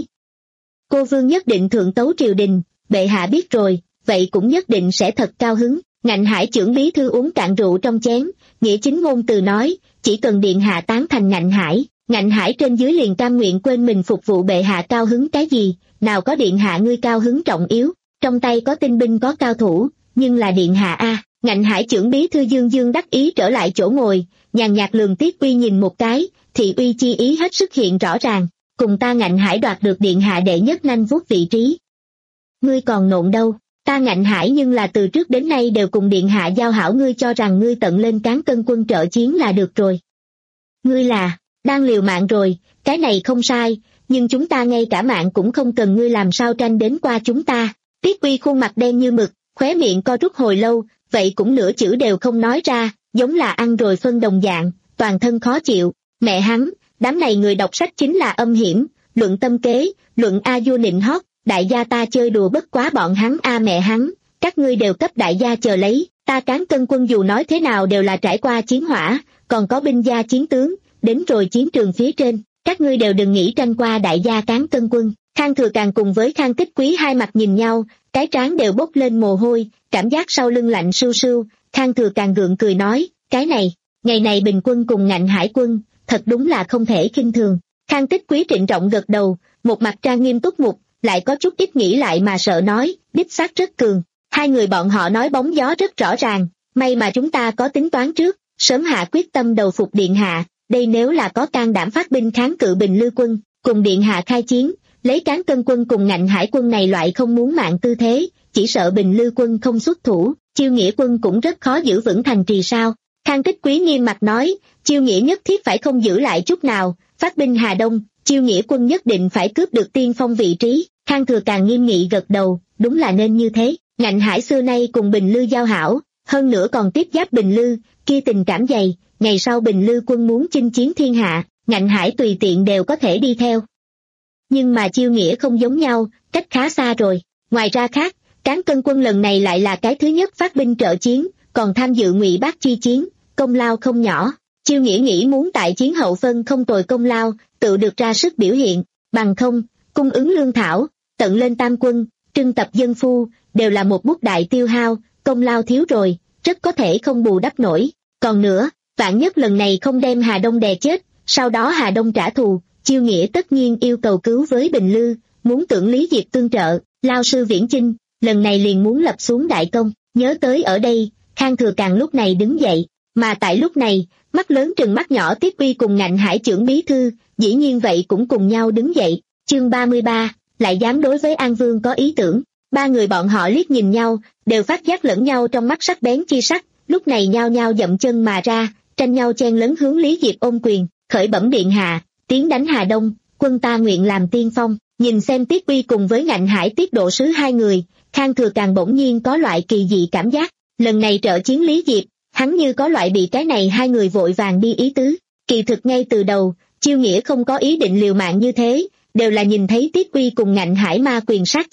Speaker 2: Cô vương nhất định thượng tấu triều đình, bệ hạ biết rồi, vậy cũng nhất định sẽ thật cao hứng. Ngạnh Hải trưởng bí thư uống cạn rượu trong chén, nghĩa chính ngôn từ nói, chỉ cần điện hạ tán thành Ngạnh Hải, Ngạnh Hải trên dưới liền cam nguyện quên mình phục vụ bệ hạ cao hứng cái gì, nào có điện hạ ngươi cao hứng trọng yếu, trong tay có tinh binh có cao thủ, nhưng là điện hạ a. À. Ngạnh Hải trưởng bí thư dương dương đắc ý trở lại chỗ ngồi, nhàn nhạt lườm Tiết Uy nhìn một cái, thị uy chi ý hết sức hiện rõ ràng, cùng ta Ngạnh Hải đoạt được điện hạ đệ nhất nanh vuốt vị trí. Ngươi còn nộn đâu, ta Ngạnh Hải nhưng là từ trước đến nay đều cùng điện hạ giao hảo, ngươi cho rằng ngươi tận lên cán cân quân trợ chiến là được rồi. Ngươi là, đang liều mạng rồi, cái này không sai, nhưng chúng ta ngay cả mạng cũng không cần, ngươi làm sao tranh đến qua chúng ta. Tiết Uy khuôn mặt đen như mực, khóe miệng co rút hồi lâu, vậy cũng nửa chữ đều không nói ra, giống là ăn rồi phân đồng dạng, toàn thân khó chịu. Mẹ hắn, đám này người đọc sách chính là âm hiểm, luận tâm kế, luận a vua nịnh hót, đại gia ta chơi đùa bất quá bọn hắn a. Mẹ hắn, các ngươi đều cấp đại gia chờ lấy, ta cán cân quân dù nói thế nào đều là trải qua chiến hỏa, còn có binh gia chiến tướng, đến rồi chiến trường phía trên, các ngươi đều đừng nghĩ tranh qua đại gia cán cân quân. Khang Thừa Càng cùng với Khang Tích Quý hai mặt nhìn nhau, cái trán đều bốc lên mồ hôi, cảm giác sau lưng lạnh sưu sưu. Khang Thừa Càng gượng cười nói, cái này, ngày này bình quân cùng Ngạnh Hải quân, thật đúng là không thể khinh thường. Khang Tích Quý trịnh trọng gật đầu, một mặt trang nghiêm túc mục, lại có chút ít nghĩ lại mà sợ nói, đích xác rất cường. Hai người bọn họ nói bóng gió rất rõ ràng, may mà chúng ta có tính toán trước, sớm hạ quyết tâm đầu phục điện hạ, đây nếu là có can đảm phát binh kháng cự Bình Lư quân, cùng điện hạ khai chiến, lấy cán cân quân cùng Ngạnh Hải quân này loại không muốn mạng tư thế, chỉ sợ Bình Lư quân không xuất thủ, Chiêu Nghĩa quân cũng rất khó giữ vững thành trì sao. Khang Tích Quý nghiêm mặt nói, Chiêu Nghĩa nhất thiết phải không giữ lại chút nào, phát binh Hà Đông, Chiêu Nghĩa quân nhất định phải cướp được tiên phong vị trí. Khang Thừa Càng nghiêm nghị gật đầu, đúng là nên như thế. Ngạnh Hải xưa nay cùng Bình Lư giao hảo, hơn nữa còn tiếp giáp Bình Lư, kia tình cảm dày, ngày sau Bình Lư quân muốn chinh chiến thiên hạ, Ngạnh Hải tùy tiện đều có thể đi theo. Nhưng mà Chiêu Nghĩa không giống nhau, cách khá xa rồi. Ngoài ra khác, cán cân quân lần này lại là cái thứ nhất phát binh trợ chiến, còn tham dự Ngụy Bác chi chiến, công lao không nhỏ. Chiêu Nghĩa nghĩ muốn tại chiến hậu phân không tồi công lao, tự được ra sức biểu hiện, bằng không, cung ứng lương thảo, tận lên tam quân, trưng tập dân phu, đều là một bút đại tiêu hao, công lao thiếu rồi, rất có thể không bù đắp nổi. Còn nữa, vạn nhất lần này không đem Hà Đông đè chết, sau đó Hà Đông trả thù, Chiêu Nghĩa tất nhiên yêu cầu cứu với Bình Lư, muốn tưởng Lý Diệp tương trợ, lao sư viễn chinh, lần này liền muốn lập xuống đại công. Nhớ tới ở đây, Khang Thừa Càng lúc này đứng dậy, mà tại lúc này, mắt lớn trừng mắt nhỏ Tiết Uy cùng Ngạnh Hải trưởng bí thư, dĩ nhiên vậy cũng cùng nhau đứng dậy. Chương ba mươi ba, lại dám đối với An Vương có ý tưởng. Ba người bọn họ liếc nhìn nhau, đều phát giác lẫn nhau trong mắt sắc bén chi sắc, lúc này nhao nhao dậm chân mà ra, tranh nhau chen lấn hướng Lý Diệp ôm quyền, khởi bẩm điện hạ, tiến đánh Hà Đông, quân ta nguyện làm tiên phong. Nhìn xem Tiết Uy cùng với Ngạnh Hải tiết độ sứ hai người, Khang Thừa Càng bỗng nhiên có loại kỳ dị cảm giác, lần này trợ chiến Lý Diệp, hắn như có loại bị cái này hai người vội vàng đi ý tứ. Kỳ thực ngay từ đầu, Chiêu Nghĩa không có ý định liều mạng như thế, đều là nhìn thấy Tiết Uy cùng Ngạnh Hải ma quyền sát chưởng,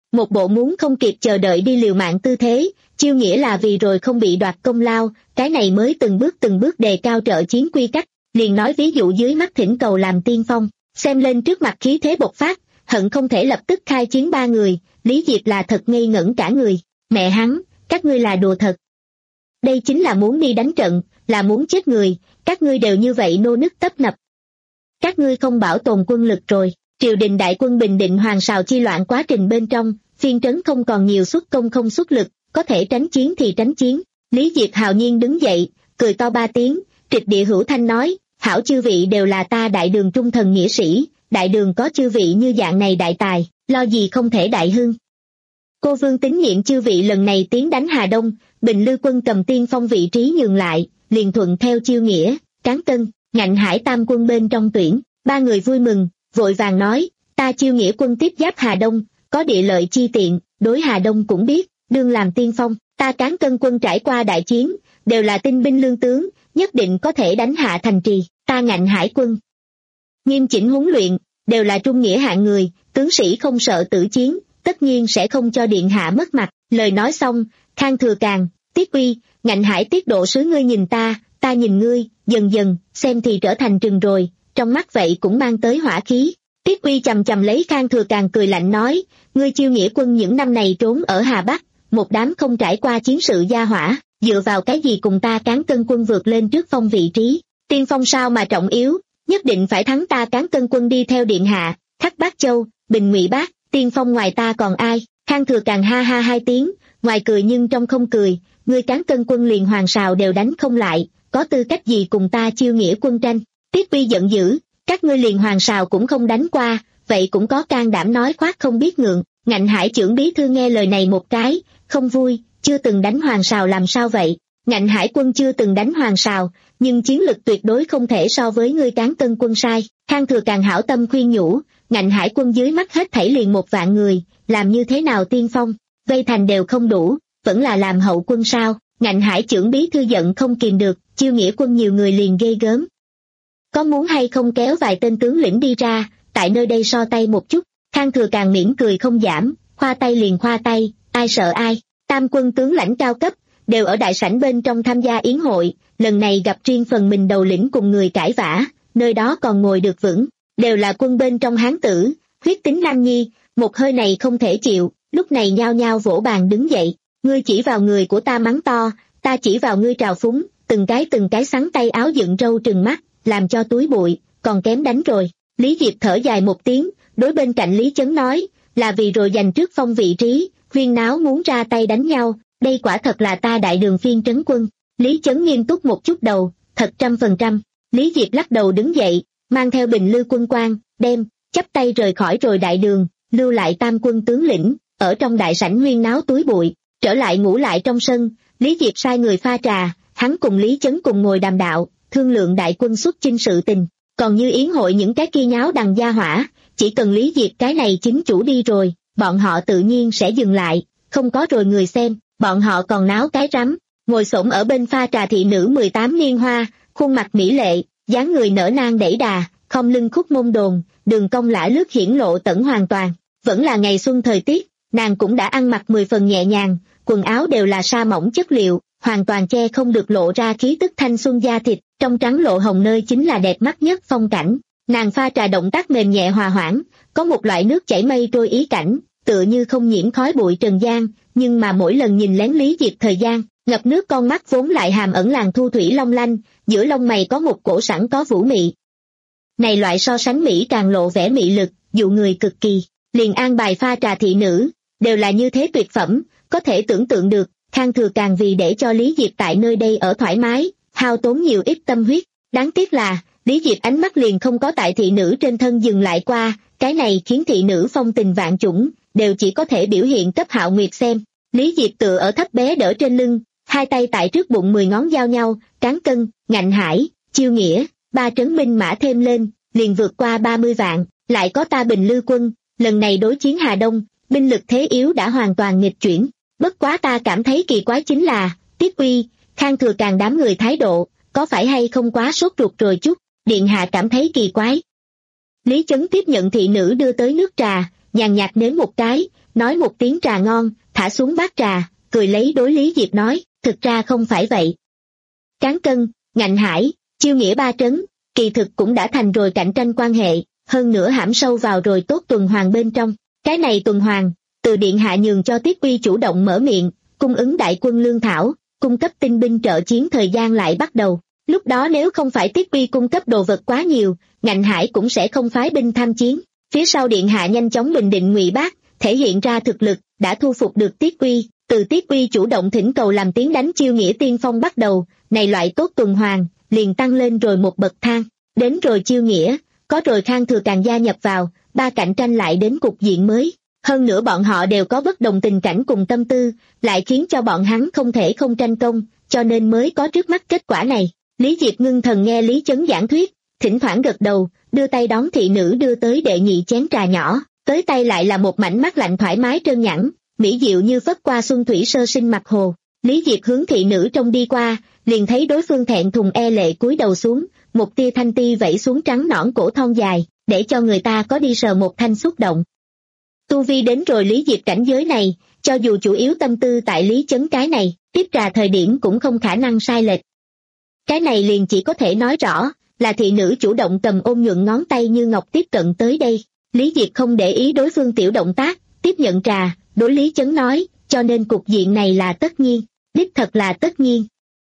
Speaker 2: một bộ muốn không kịp chờ đợi đi liều mạng tư thế, chiêu nghĩa là vì rồi không bị đoạt công lao, cái này mới từng bước từng bước đề cao trợ chiến quy cách, liền nói ví dụ dưới mắt thỉnh cầu làm tiên phong, xem lên trước mặt khí thế bộc phát, hận không thể lập tức khai chiến ba người, Lý Diệp là thật ngây ngẩn cả người, mẹ hắn, các ngươi là đùa thật. Đây chính là muốn đi đánh trận, là muốn chết người, các ngươi đều như vậy nô nức tấp nập. Các ngươi không bảo tồn quân lực rồi, triều đình đại quân bình định hoàng sào chi loạn quá trình bên trong, phiên trấn không còn nhiều xuất công không xuất lực, có thể tránh chiến thì tránh chiến. Lý Diệp hào nhiên đứng dậy, cười to ba tiếng, trịch địa hữu thanh nói, hảo chư vị đều là ta đại đường trung thần nghĩa sĩ, đại đường có chư vị như dạng này đại tài, lo gì không thể đại hưng. Cô vương tín nhiệm chư vị lần này tiến đánh Hà Đông, Bình Lư quân cầm tiên phong vị trí nhường lại, liền thuận theo chiêu nghĩa, Cán Cân, Ngạnh Hải tam quân bên trong tuyển, ba người vui mừng, vội vàng nói, ta chiêu nghĩa quân tiếp giáp Hà Đông, có địa lợi chi tiện, đối Hà Đông cũng biết, đương làm tiên phong, ta Cán Cân quân trải qua đại chiến, đều là tinh binh lương tướng, nhất định có thể đánh hạ thành trì, ta Ngạnh Hải quân. Nghiêm chỉnh huấn luyện, đều là trung nghĩa hạng người, tướng sĩ không sợ tử chiến, tất nhiên sẽ không cho điện hạ mất mặt. Lời nói xong, Khang Thừa Càng, Tiết Uy, Ngạnh Hải tiết độ sứ ngươi nhìn ta, ta nhìn ngươi, dần dần, xem thì trở thành trừng rồi, trong mắt vậy cũng mang tới hỏa khí. Tiết Uy chầm chầm lấy Khang Thừa Càng cười lạnh nói, ngươi chiêu nghĩa quân những năm này trốn ở Hà Bắc, một đám không trải qua chiến sự gia hỏa, dựa vào cái gì cùng ta Cán Cân quân vượt lên trước phong vị trí, tiên phong sao mà trọng yếu, nhất định phải thắng ta Cán Cân quân đi theo điện hạ, khắc Bác Châu, Bình Ngụy Bác, tiên phong ngoài ta còn ai. Khang Thừa Càng ha ha hai tiếng, ngoài cười nhưng trong không cười, ngươi Cán Cân quân liền hoàng sào đều đánh không lại, có tư cách gì cùng ta chiêu nghĩa quân tranh. Tiết Uy giận dữ, các ngươi liền hoàng sào cũng không đánh qua, vậy cũng có can đảm nói khoác không biết ngượng. Ngạnh Hải trưởng bí thư nghe lời này một cái, không vui, chưa từng đánh hoàng sào làm sao vậy? Ngạnh Hải quân chưa từng đánh hoàng sào, nhưng chiến lực tuyệt đối không thể so với ngươi Cán Cân quân sai. Khang Thừa Càng hảo tâm khuyên nhủ, Ngạnh Hải quân dưới mắt hết thảy liền một vạn người, làm như thế nào tiên phong, vây thành đều không đủ, vẫn là làm hậu quân sao? Ngạnh Hải trưởng bí thư giận không kìm được, chiêu nghĩa quân nhiều người liền ghê gớm. Có muốn hay không kéo vài tên tướng lĩnh đi ra, tại nơi đây so tay một chút? Khang Thừa Càng mỉm cười không giảm, khoa tay liền khoa tay, ai sợ ai? Tam quân tướng lãnh cao cấp, đều ở đại sảnh bên trong tham gia yến hội, lần này gặp riêng phần mình đầu lĩnh cùng người cãi vã, nơi đó còn ngồi được vững, đều là quân bên trong hán tử, huyết tính nam nhi, một hơi này không thể chịu, lúc này nhao nhao vỗ bàn đứng dậy, ngươi chỉ vào người của ta mắng to, ta chỉ vào ngươi trào phúng, từng cái từng cái sắn tay áo dựng râu trừng mắt, làm cho túi bụi, còn kém đánh rồi. Lý Diệp thở dài một tiếng, đối bên cạnh Lý Chấn nói, là vì rồi giành trước phong vị trí, huyên náo muốn ra tay đánh nhau, đây quả thật là ta đại đường phiên trấn quân. Lý Chấn nghiêm túc một chút đầu, thật trăm phần trăm. Lý Diệp lắc đầu đứng dậy, mang theo Bình Lư quân quan, đem, chắp tay rời khỏi rồi đại đường, lưu lại tam quân tướng lĩnh, ở trong đại sảnh huyên náo túi bụi, trở lại ngủ lại trong sân. Lý Diệp sai người pha trà, hắn cùng Lý Chấn cùng ngồi đàm đạo, thương lượng đại quân xuất chinh sự tình, còn như yến hội những cái kia nháo đằng gia hỏa, chỉ cần Lý Diệp cái này chính chủ đi rồi, bọn họ tự nhiên sẽ dừng lại, không có rồi người xem, bọn họ còn náo cái rắm. Ngồi xổm ở bên pha trà thị nữ mười tám niên hoa, khuôn mặt mỹ lệ, dáng người nở nang đẩy đà, không lưng khúc môn đồn, đường cong lả lướt hiển lộ tẩn hoàn toàn. Vẫn là ngày xuân thời tiết, nàng cũng đã ăn mặc mười phần nhẹ nhàng, quần áo đều là sa mỏng chất liệu, hoàn toàn che không được lộ ra khí tức thanh xuân da thịt, trong trắng lộ hồng nơi chính là đẹp mắt nhất phong cảnh. Nàng pha trà động tác mềm nhẹ hòa hoãn, có một loại nước chảy mây trôi ý cảnh, tựa như không nhiễm khói bụi trần gian, nhưng mà mỗi lần nhìn lén Lý Diệp thời gian, ngập nước con mắt vốn lại hàm ẩn làn thu thủy long lanh, giữa lông mày có một cổ sẵn có vũ mị. Này loại so sánh mỹ càng lộ vẻ mị lực, dụ người cực kỳ, liền an bài pha trà thị nữ, đều là như thế tuyệt phẩm, có thể tưởng tượng được, Khang Thừa Càng vì để cho Lý Diệp tại nơi đây ở thoải mái, hao tốn nhiều ít tâm huyết, đáng tiếc là, Lý Diệp ánh mắt liền không có tại thị nữ trên thân dừng lại qua, cái này khiến thị nữ phong tình vạn chủng, đều chỉ có thể biểu hiện cấp Hạo Nguyệt xem. Lý Diệp tựa ở thấp bé đỡ trên lưng, hai tay tại trước bụng mười ngón giao nhau, Cán Cân, Ngạnh Hải, Chiêu Nghĩa, ba trấn binh mã thêm lên, liền vượt qua ba mươi vạn, lại có ta Bình Lư quân, lần này đối chiến Hà Đông, binh lực thế yếu đã hoàn toàn nghịch chuyển. Bất quá ta cảm thấy kỳ quái chính là, Tiết Uy, Khang Thừa Càng đám người thái độ, có phải hay không quá sốt ruột rồi chút, điện hạ cảm thấy kỳ quái. Lý Chấn tiếp nhận thị nữ đưa tới nước trà, nhàn nhạt nếm một cái, nói một tiếng trà ngon, thả xuống bát trà, cười lấy đối Lý Diệp nói, thực ra không phải vậy. Cán Cân, Ngạnh Hải, Chiêu Nghĩa ba trấn, kỳ thực cũng đã thành rồi cạnh tranh quan hệ, hơn nữa hãm sâu vào rồi tốt tuần hoàn bên trong. Cái này tuần hoàn, từ điện hạ nhường cho Tiết Uy chủ động mở miệng, cung ứng đại quân lương thảo, cung cấp tinh binh trợ chiến thời gian lại bắt đầu. Lúc đó nếu không phải Tiết Uy cung cấp đồ vật quá nhiều, Ngạnh Hải cũng sẽ không phái binh tham chiến. Phía sau điện hạ nhanh chóng bình định Ngụy Bác, thể hiện ra thực lực, đã thu phục được Tiết Uy, từ Tiết Uy chủ động thỉnh cầu làm tiếng đánh Chiêu Nghĩa tiên phong bắt đầu, này loại tốt tuần hoàn, liền tăng lên rồi một bậc thang. Đến rồi Chiêu Nghĩa, có rồi Khang Thừa càng gia nhập vào, ba cạnh tranh lại đến cục diện mới. Hơn nữa bọn họ đều có bất đồng tình cảnh cùng tâm tư, lại khiến cho bọn hắn không thể không tranh công, cho nên mới có trước mắt kết quả này. Lý Diệp ngưng thần nghe Lý Chấn giảng thuyết, thỉnh thoảng gật đầu, đưa tay đón thị nữ đưa tới đệ nhị chén trà nhỏ, tới tay lại là một mảnh mắt lạnh thoải mái trơn nhẵn, mỹ diệu như phất qua xuân thủy sơ sinh mặt hồ. Lý Diệp hướng thị nữ trông đi qua, liền thấy đối phương thẹn thùng e lệ cúi đầu xuống, một tia thanh ti vẩy xuống trắng nõn cổ thon dài, để cho người ta có đi sờ một thanh xúc động. Tu vi đến rồi Lý Diệp cảnh giới này, cho dù chủ yếu tâm tư tại Lý Chấn cái này, tiếp trà thời điểm cũng không khả năng sai lệch. Cái này liền chỉ có thể nói rõ, là thị nữ chủ động cầm ôn nhuận ngón tay như ngọc tiếp cận tới đây. Lý Diệp không để ý đối phương tiểu động tác, tiếp nhận trà, đối Lý Chấn nói, cho nên cục diện này là tất nhiên, đích thật là tất nhiên.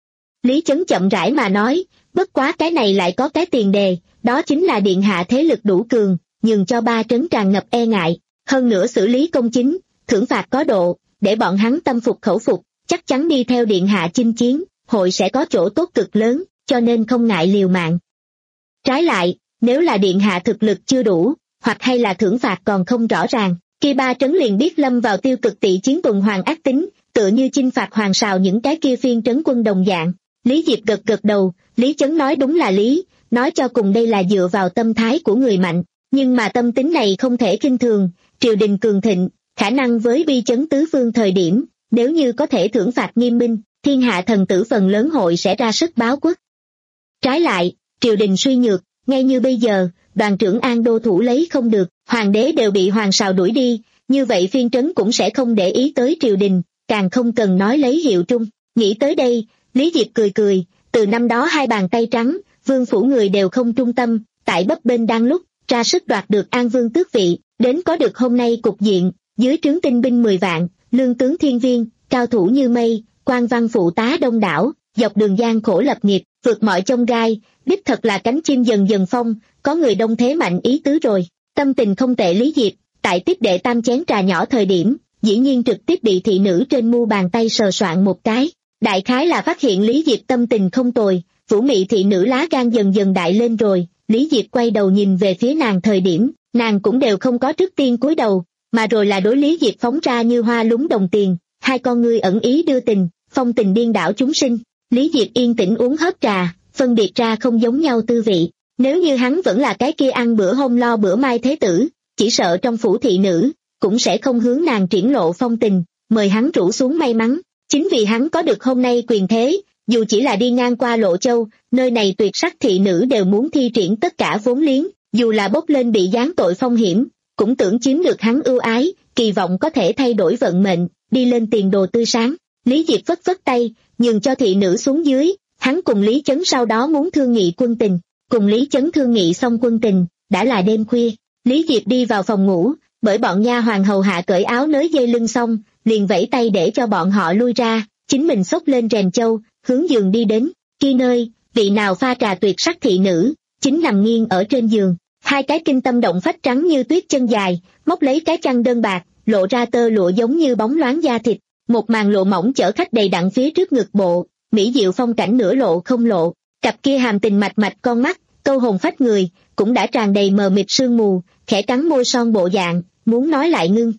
Speaker 2: Lý Chấn chậm rãi mà nói, bất quá cái này lại có cái tiền đề, đó chính là điện hạ thế lực đủ cường, nhường cho ba trấn tràn ngập e ngại, hơn nữa xử lý công chính, thưởng phạt có độ, để bọn hắn tâm phục khẩu phục, chắc chắn đi theo điện hạ chinh chiến, hội sẽ có chỗ tốt cực lớn, cho nên không ngại liều mạng. Trái lại, nếu là điện hạ thực lực chưa đủ, hoặc hay là thưởng phạt còn không rõ ràng, kia ba trấn liền biết lâm vào tiêu cực tị chiến tuần hoàn ác tính, tựa như chinh phạt hoàng sào những cái kia phiên trấn quân đồng dạng. Lý Diệp gật gật đầu, Lý Chấn nói đúng là lý, nói cho cùng đây là dựa vào tâm thái của người mạnh, nhưng mà tâm tính này không thể khinh thường, triều đình cường thịnh, khả năng với bi chấn tứ phương thời điểm, nếu như có thể thưởng phạt nghiêm minh, thiên hạ thần tử phần lớn hội sẽ ra sức báo quốc. Trái lại, triều đình suy nhược, ngay như bây giờ, đoàn trưởng An Đô thủ lấy không được, hoàng đế đều bị hoàng sào đuổi đi, như vậy phiên trấn cũng sẽ không để ý tới triều đình, càng không cần nói lấy hiệu trung. Nghĩ tới đây, Lý Diệp cười cười, từ năm đó hai bàn tay trắng, vương phủ người đều không trung tâm, tại bấp bênh đang lúc, ra sức đoạt được An Vương tước vị, đến có được hôm nay cục diện, dưới trướng tinh binh mười vạn, lương tướng thiên viên, cao thủ như mây, quan văn phụ tá đông đảo, dọc đường gian khổ lập nghiệp, vượt mọi chông gai, đích thật là cánh chim dần dần phong, có người đông thế mạnh ý tứ rồi. Tâm tình không tệ Lý Diệp, tại tiếp đệ tam chén trà nhỏ thời điểm, dĩ nhiên trực tiếp bị thị nữ trên mu bàn tay sờ soạn một cái. Đại khái là phát hiện Lý Diệp tâm tình không tồi, vũ mị thị nữ lá gan dần dần đại lên rồi. Lý Diệp quay đầu nhìn về phía nàng thời điểm, nàng cũng đều không có trước tiên cúi đầu, mà rồi là đối Lý Diệp phóng ra như hoa lúng đồng tiền, hai con ngươi ẩn ý đưa tình, phong tình điên đảo chúng sinh. Lý Diệp yên tĩnh uống hớp trà, phân biệt ra không giống nhau tư vị. Nếu như hắn vẫn là cái kia ăn bữa hôm lo bữa mai thế tử, chỉ sợ trong phủ thị nữ, cũng sẽ không hướng nàng triển lộ phong tình, mời hắn rủ xuống may mắn. Chính vì hắn có được hôm nay quyền thế, dù chỉ là đi ngang qua Lộ Châu, nơi này tuyệt sắc thị nữ đều muốn thi triển tất cả vốn liếng, dù là bốc lên bị giáng tội phong hiểm, cũng tưởng chiếm được hắn ưu ái, kỳ vọng có thể thay đổi vận mệnh, đi lên tiền đồ tươi sáng. Lý Diệp phất phất tay, nhường cho thị nữ xuống dưới, hắn cùng Lý Chấn sau đó muốn thương nghị quân tình, cùng Lý Chấn thương nghị xong quân tình, đã là đêm khuya, Lý Diệp đi vào phòng ngủ, bởi bọn nha hoàn hầu hạ cởi áo nới dây lưng xong, liền vẫy tay để cho bọn họ lui ra, chính mình xốc lên rèm châu, hướng giường đi đến, kia nơi, vị nào pha trà tuyệt sắc thị nữ, chính nằm nghiêng ở trên giường, hai cái kinh tâm động phách trắng như tuyết chân dài, móc lấy cái chăn đơn bạc, lộ ra tơ lụa giống như bóng loáng da thịt, một màn lộ mỏng chở khách đầy đặn phía trước ngực bộ, mỹ diệu phong cảnh nửa lộ không lộ, cặp kia hàm tình mạch mạch con mắt, câu hồn phách người, cũng đã tràn đầy mờ mịt sương mù, khẽ cắn môi son bộ dạng, muốn nói lại ngưng.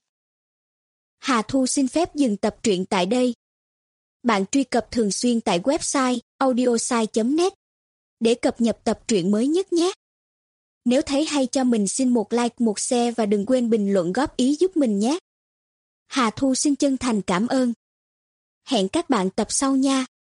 Speaker 3: Hà Thu xin phép dừng tập truyện tại đây. Bạn truy cập thường xuyên tại website audiosai chấm net để cập nhật tập truyện mới nhất nhé. Nếu thấy hay cho mình xin một like, một share và đừng quên bình luận góp ý giúp mình nhé. Hà Thu xin chân thành cảm ơn. Hẹn các bạn tập sau nha.